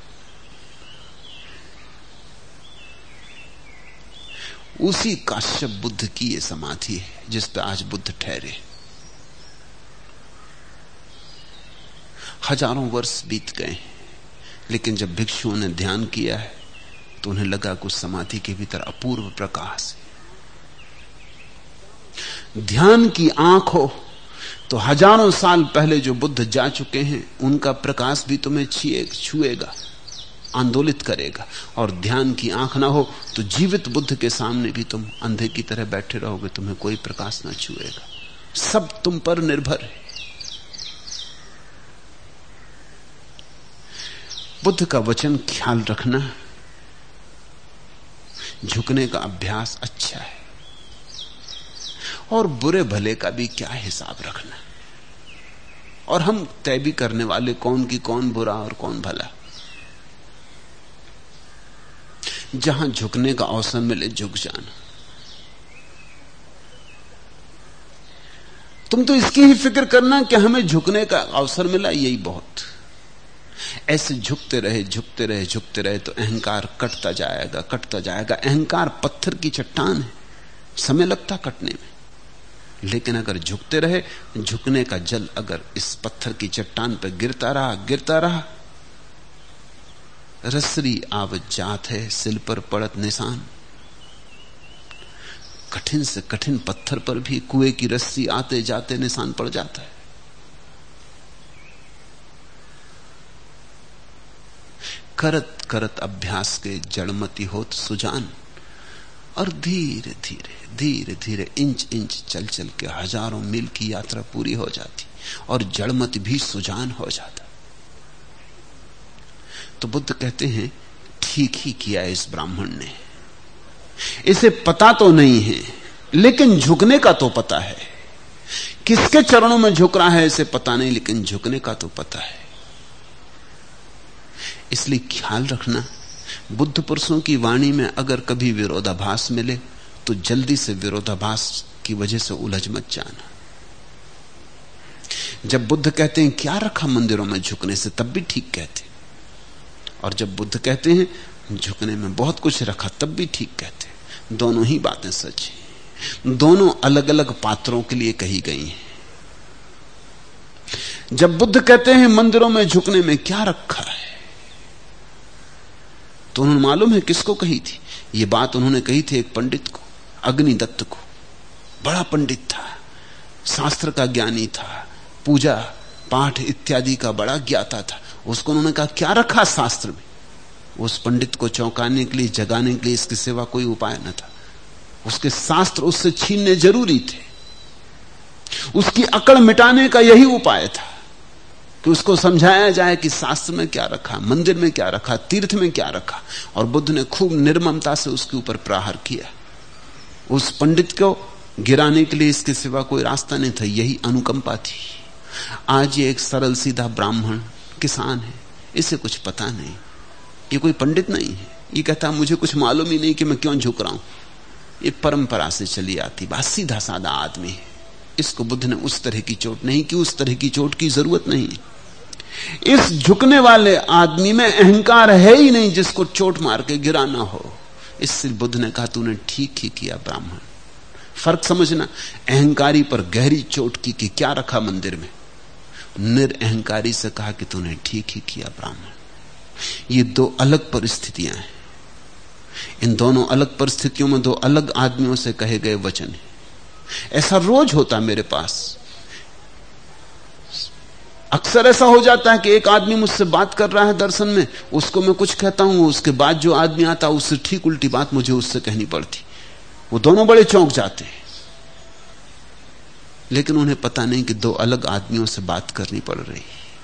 उसी काश्यप बुद्ध की यह समाधि है जिस पर आज बुद्ध ठहरे। हजारों वर्ष बीत गए, लेकिन जब भिक्षुओं ने ध्यान किया है तो उन्हें लगा कि उस समाधि के भीतर अपूर्व प्रकाश है। ध्यान की आंख हो तो हजारों साल पहले जो बुद्ध जा चुके हैं उनका प्रकाश भी तुम्हें छुएगा, आंदोलित करेगा। और ध्यान की आंख ना हो तो जीवित बुद्ध के सामने भी तुम अंधे की तरह बैठे रहोगे, तुम्हें कोई प्रकाश ना छुएगा। सब तुम पर निर्भर है। बुद्ध का वचन ख्याल रखना, झुकने का अभ्यास अच्छा है, और बुरे भले का भी क्या हिसाब रखना। और हम तय भी करने वाले कौन की कौन बुरा और कौन भला। जहां झुकने का अवसर मिले झुक जाना। तुम तो इसकी ही फिक्र करना कि हमें झुकने का अवसर मिला, यही बहुत। ऐसे झुकते रहे तो अहंकार कटता जाएगा। अहंकार पत्थर की चट्टान है, समय लगता कटने में, लेकिन अगर झुकते रहे, झुकने का जल अगर इस पत्थर की चट्टान पर गिरता रहा, रसरी आवत जात है सिल पर पड़त निशान। कठिन से कठिन पत्थर पर भी कुएं की रस्सी आते जाते निशान पड़ जाता है। करत करत अभ्यास के जड़मती होत सुजान। और धीरे धीरे इंच चल चल के हजारों मील की यात्रा पूरी हो जाती और जड़मत भी सुजान हो जाता। तो बुद्ध कहते हैं ठीक ही किया इस ब्राह्मण ने। इसे पता तो नहीं है, लेकिन झुकने का तो पता है। किसके चरणों में झुक रहा है इसे पता नहीं, लेकिन झुकने का तो पता है। इसलिए ख्याल रखना, बुद्ध पुरुषों की वाणी में अगर कभी विरोधाभास मिले तो जल्दी से विरोधाभास की वजह से उलझ मत जाना। जब बुद्ध कहते हैं क्या रखा मंदिरों में झुकने से, तब भी ठीक कहते, और जब बुद्ध कहते हैं झुकने में बहुत कुछ रखा, तब भी ठीक कहते। दोनों ही बातें सच हैं, दोनों अलग अलग पात्रों के लिए कही गई हैं। जब बुद्ध कहते हैं मंदिरों में झुकने में क्या रखा है, तो उन्होंने मालूम है किसको कही थी ये बात। उन्होंने कही थी एक पंडित को, अग्निदत्त को। बड़ा पंडित था, शास्त्र का ज्ञानी था, पूजा पाठ इत्यादि का बड़ा ज्ञाता था। उसको उन्होंने कहा क्या रखा शास्त्र में। उस पंडित को चौंकाने के लिए, जगाने के लिए इसके सिवा कोई उपाय न था। उसके शास्त्र उससे छीनने जरूरी थे। उसकी अकड़ मिटाने का यही उपाय था कि उसको समझाया जाए कि शास्त्र में क्या रखा, मंदिर में क्या रखा, तीर्थ में क्या रखा। और बुद्ध ने खूब निर्ममता से उसके ऊपर प्रहार किया। उस पंडित को गिराने के लिए इसके सिवा कोई रास्ता नहीं था, यही अनुकंपा थी। आज ये एक सरल सीधा ब्राह्मण किसान है, इसे कुछ पता नहीं, ये कोई पंडित नहीं है। ये कहता मुझे कुछ मालूम ही नहीं कि मैं क्यों झुक रहा हूं। ये परंपरा से चली आती बात, सीधा साधा आदमी है। इसको बुद्ध ने उस तरह की चोट नहीं की, उस तरह की चोट की जरूरत नहीं। इस झुकने वाले आदमी में अहंकार है ही नहीं जिसको चोट मार के गिराना हो। इससे बुद्ध ने कहा तूने ठीक ही किया ब्राह्मण। फर्क समझना, अहंकारी पर गहरी चोट की कि क्या रखा मंदिर में, निरअहंकारी से कहा कि तूने ठीक ही किया ब्राह्मण। ये दो अलग परिस्थितियां हैं। इन दोनों अलग परिस्थितियों में दो अलग आदमियों से कहे गए वचन हैं। ऐसा रोज होता मेरे पास। अक्सर ऐसा हो जाता है कि एक आदमी मुझसे बात कर रहा है दर्शन में, उसको मैं कुछ कहता हूं, उसके बाद जो आदमी आता है उससे ठीक उल्टी बात मुझे उससे कहनी पड़ती। वो दोनों बड़े चौंक जाते हैं, लेकिन उन्हें पता नहीं कि दो अलग आदमियों से बात करनी पड़ रही।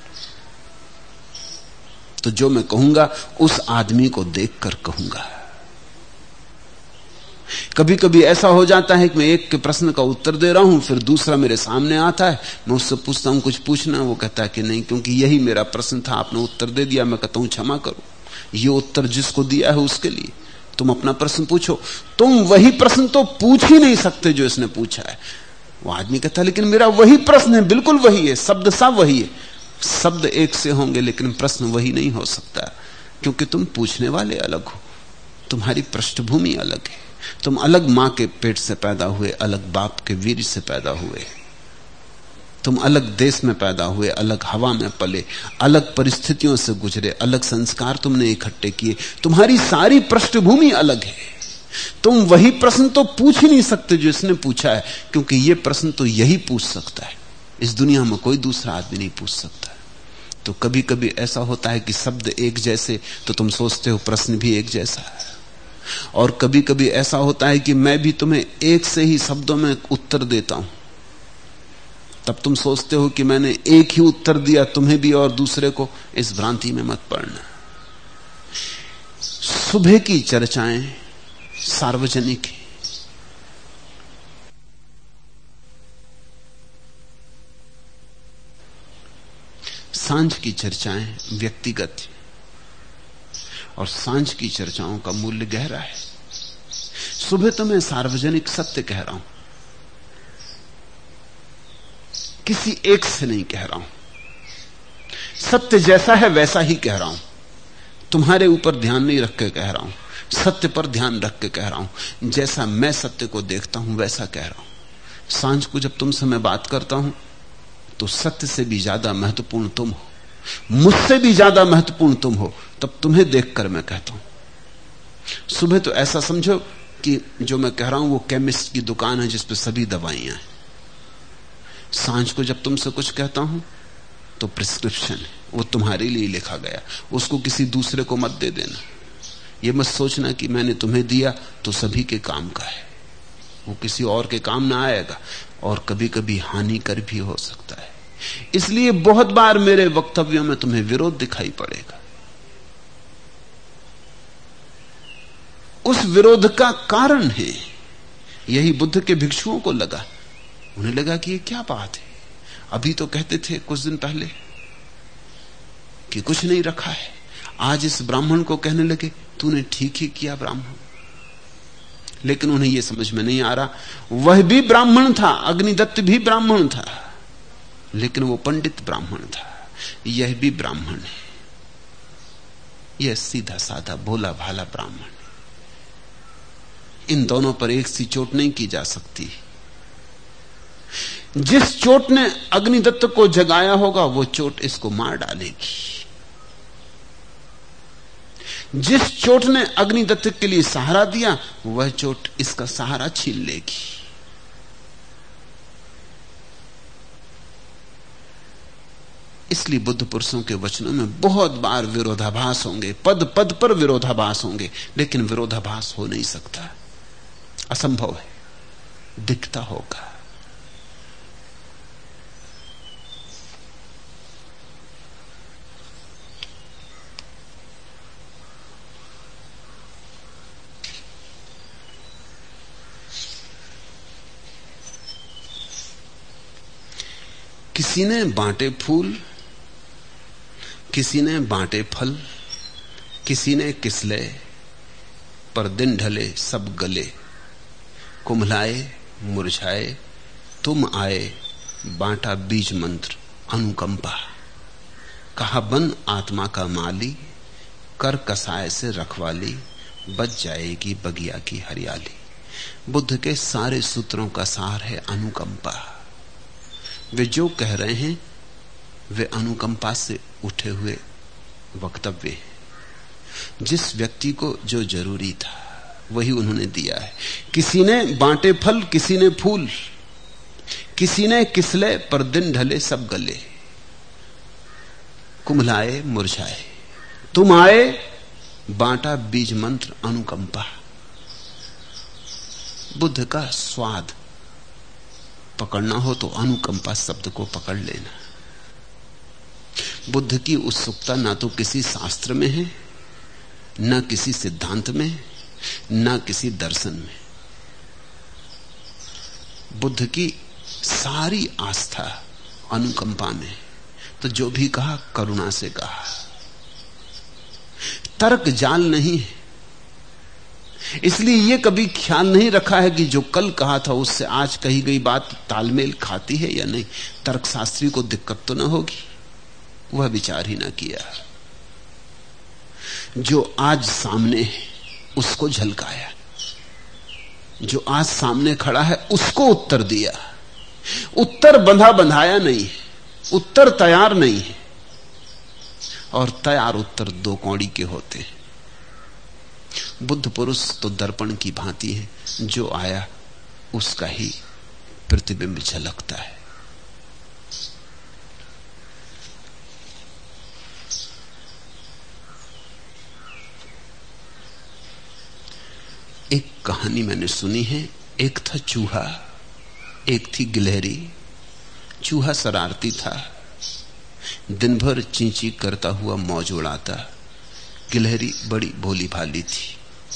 तो जो मैं कहूंगा उस आदमी को देखकर कहूंगा। कभी कभी ऐसा हो जाता है कि मैं एक के प्रश्न का उत्तर दे रहा हूं, फिर दूसरा मेरे सामने आता है, मैं उससे पूछता हूं कुछ पूछना, वो कहता है कि नहीं, क्योंकि यही मेरा प्रश्न था, आपने उत्तर दे दिया। मैं कहता हूं क्षमा करो, ये उत्तर जिसको दिया है उसके लिए, तुम अपना प्रश्न पूछो। तुम वही प्रश्न तो पूछ ही नहीं सकते जो इसने पूछा है। वो आदमी कहता है लेकिन मेरा वही प्रश्न है, बिल्कुल वही है, शब्द सब वही है। शब्द एक से होंगे लेकिन प्रश्न वही नहीं हो सकता, क्योंकि तुम पूछने वाले अलग हो, तुम्हारी पृष्ठभूमि अलग है। तुम अलग मां के पेट से पैदा हुए, अलग बाप के वीर से पैदा हुए, तुम अलग देश में पैदा हुए, अलग हवा में पले, अलग परिस्थितियों से गुजरे, अलग संस्कार तुमने इकट्ठे किए, तुम्हारी सारी पृष्ठभूमि अलग है। तुम वही प्रश्न तो पूछ ही नहीं सकते जो इसने पूछा है, क्योंकि यह प्रश्न तो यही पूछ सकता है, इस दुनिया में कोई दूसरा आदमी नहीं पूछ सकता। तो कभी कभी ऐसा होता है कि शब्द एक जैसे, तो तुम सोचते हो प्रश्न भी एक जैसा है, और कभी कभी ऐसा होता है कि मैं भी तुम्हें एक से ही शब्दों में उत्तर देता हूं, तब तुम सोचते हो कि मैंने एक ही उत्तर दिया तुम्हें भी और दूसरे को। इस भ्रांति में मत पड़ना। सुबह की चर्चाएं सार्वजनिक है, सांझ की चर्चाएं व्यक्तिगत, और सांझ की चर्चाओं का मूल्य गहरा है। सुबह तो मैं सार्वजनिक सत्य कह रहा हूं, किसी एक से नहीं कह रहा हूं, सत्य जैसा है वैसा ही कह रहा हूं, तुम्हारे ऊपर ध्यान नहीं रख के कह रहा हूं, सत्य पर ध्यान रख के कह रहा हूं, जैसा मैं सत्य को देखता हूं वैसा कह रहा हूं। सांझ को जब तुमसे मैं बात करता हूं तो सत्य से भी ज्यादा महत्वपूर्ण तुम हो, मुझसे भी ज्यादा महत्वपूर्ण तुम हो, तब तुम्हें देखकर मैं कहता हूं। सुबह तो ऐसा समझो कि जो मैं कह रहा हूं वो केमिस्ट की दुकान है जिसपे सभी दवाइयां हैं। सांझ को जब तुमसे कुछ कहता हूं तो प्रिस्क्रिप्शन है, वो तुम्हारे लिए लिखा गया, उसको किसी दूसरे को मत दे देना। ये मत सोचना कि मैंने तुम्हें दिया तो सभी के काम का है, वो किसी और के काम ना आएगा, और कभी कभी हानिकर भी हो सकता है। इसलिए बहुत बार मेरे वक्तव्यों में तुम्हें विरोध दिखाई पड़ेगा। उस विरोध का कारण है, यही बुद्ध के भिक्षुओं को लगा। उन्हें लगा कि ये क्या बात है, अभी तो कहते थे कुछ दिन पहले कि कुछ नहीं रखा है, आज इस ब्राह्मण को कहने लगे तूने ठीक ही किया ब्राह्मण। लेकिन उन्हें यह समझ में नहीं आ रहा, वह भी ब्राह्मण था, अग्निदत्त भी ब्राह्मण था, लेकिन वो पंडित ब्राह्मण था, यह भी ब्राह्मण है, यह सीधा साधा भोला भाला ब्राह्मण है। इन दोनों पर एक सी चोट नहीं की जा सकती। जिस चोट ने अग्निदत्त को जगाया होगा वो चोट इसको मार डालेगी, जिस चोट ने अग्निदत्त के लिए सहारा दिया वह चोट इसका सहारा छीन लेगी। इसलिए बुद्ध पुरुषों के वचनों में बहुत बार विरोधाभास होंगे, पद पद पर विरोधाभास होंगे, लेकिन विरोधाभास हो नहीं सकता, असंभव है, दिखता होगा। किसी ने बांटे फूल, किसी ने बांटे फल, किसी ने किसले, पर दिन ढले सब गले, कुम्हलाए मुरझाए तुम आए, बांटा बीज मंत्र अनुकंपा, कहा बन आत्मा का माली, कर कसाय से रखवाली, बच जाएगी बगिया की हरियाली। बुद्ध के सारे सूत्रों का सार है अनुकंपा। वे जो कह रहे हैं वे अनुकंपा से उठे हुए वक्तव्य हैं। जिस व्यक्ति को जो जरूरी था वही उन्होंने दिया है। किसी ने बांटे फल, किसी ने फूल, किसी ने किसले, पर दिन ढले सब गले, कुम्हलाए मुरझाए तुम आए, बांटा बीज मंत्र अनुकंपा। बुद्ध का स्वाद पकड़ना हो तो अनुकंपा शब्द को पकड़ लेना। बुद्ध की उत्सुकता ना तो किसी शास्त्र में है, ना किसी सिद्धांत में, ना किसी दर्शन में, बुद्ध की सारी आस्था अनुकंपा में, तो जो भी कहा करुणा से कहा। तर्क जाल नहीं है। इसलिए यह कभी ख्याल नहीं रखा है कि जो कल कहा था उससे आज कही गई बात तालमेल खाती है या नहीं, तर्कशास्त्री को दिक्कत तो ना होगी, वह विचार ही ना किया। जो आज सामने है उसको झलकाया, जो आज सामने खड़ा है उसको उत्तर दिया। उत्तर बंधा बंधाया नहीं है, उत्तर तैयार नहीं है, और तैयार उत्तर दो कौड़ी के होते हैं। बुद्ध पुरुष तो दर्पण की भांति है, जो आया उसका ही प्रतिबिंब झलकता है। एक कहानी मैंने सुनी है। एक था चूहा, एक थी गिलहरी। चूहा शरारती था, दिन भर चींची करता हुआ मौज उड़ाता। गिलहरी बड़ी भोली भाली थी,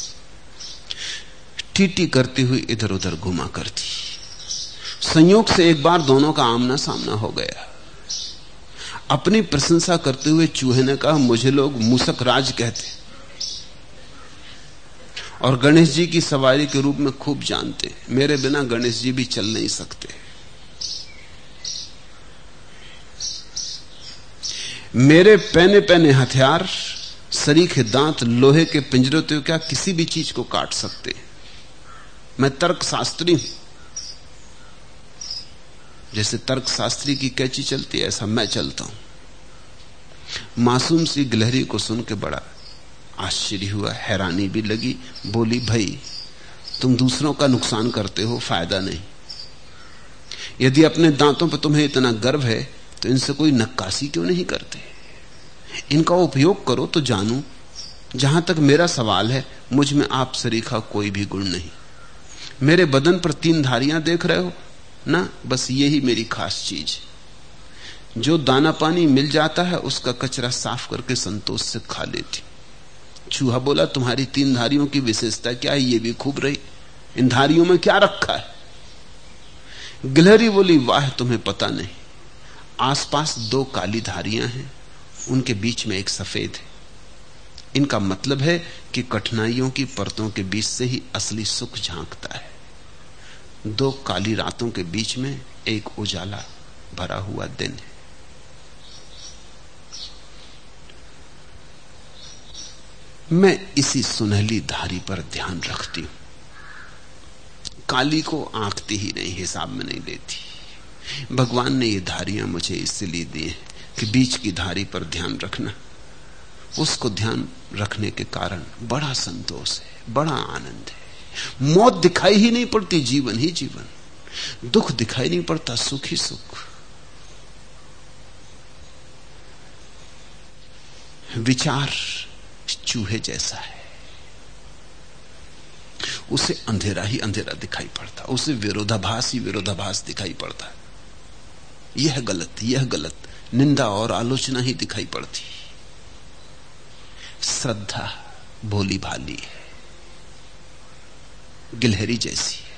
टीटी करती हुई इधर उधर घुमा करती। संयोग से एक बार दोनों का आमना सामना हो गया। अपनी प्रशंसा करते हुए चूहे ने कहा, मुझे लोग मूसक राज कहते और गणेश जी की सवारी के रूप में खूब जानते, मेरे बिना गणेश जी भी चल नहीं सकते। मेरे पहने पहने हथियार, सरीखे दांत, लोहे के पिंजरे तो क्या किसी भी चीज को काट सकते। मैं तर्कशास्त्री हूं, जैसे तर्कशास्त्री की कैंची चलती है ऐसा मैं चलता हूं। मासूम सी गिलहरी को सुन के बड़ा आश्चर्य हुआ, हैरानी भी लगी। बोली, भाई तुम दूसरों का नुकसान करते हो, फायदा नहीं। यदि अपने दांतों पर तुम्हें इतना गर्व है तो इनसे कोई नक्काशी क्यों नहीं करते? इनका उपयोग करो तो जानूं। जहां तक मेरा सवाल है, मुझ में आप सरीखा कोई भी गुण नहीं। मेरे बदन पर 3 धारियां देख रहे हो ना, बस यही मेरी खास चीज। जो दाना पानी मिल जाता है उसका कचरा साफ करके संतोष से खा लेती। चूहा बोला, तुम्हारी 3 धारियों की विशेषता क्या है? ये भी खूब रही, इन धारियों में क्या रखा है? गिलहरी बोली, वाह तुम्हें पता नहीं, आसपास 2 काली धारियां हैं, उनके बीच में एक सफेद है। इनका मतलब है कि कठिनाइयों की परतों के बीच से ही असली सुख झांकता है। 2 काली रातों के बीच में एक उजाला भरा हुआ दिन है। मैं इसी सुनहली धारी पर ध्यान रखती हूं, काली को आंकती ही नहीं, हिसाब में नहीं लेती। भगवान ने ये धारियां मुझे इसलिए दी हैं कि बीच की धारी पर ध्यान रखना। उसको ध्यान रखने के कारण बड़ा संतोष है, बड़ा आनंद है। मौत दिखाई ही नहीं पड़ती, जीवन ही जीवन। दुख दिखाई नहीं पड़ता, सुख ही सुख। विचार चूहे जैसा है, उसे अंधेरा ही अंधेरा दिखाई पड़ता, उसे विरोधाभास ही विरोधाभास दिखाई पड़ता है। यह गलत, यह गलत, निंदा और आलोचना ही दिखाई पड़ती। श्रद्धा भोली भाली है, गिलहरी जैसी है।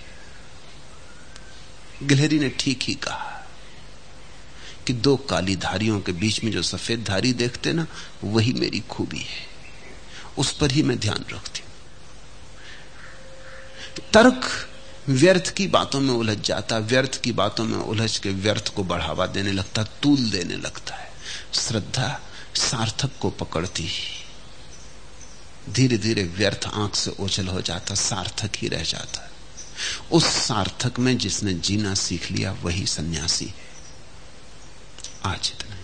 गिलहरी ने ठीक ही कहा कि 2 काली धारियों के बीच में जो सफेद धारी देखते ना, वही मेरी खूबी है, उस पर ही मैं ध्यान रखती हूं। तर्क व्यर्थ की बातों में उलझ जाता, व्यर्थ की बातों में उलझ के व्यर्थ को बढ़ावा देने लगता, तूल देने लगता है। श्रद्धा सार्थक को पकड़ती, धीरे धीरे व्यर्थ आंख से ओझल हो जाता, सार्थक ही रह जाता। उस सार्थक में जिसने जीना सीख लिया वही सन्यासी है। आज इतना।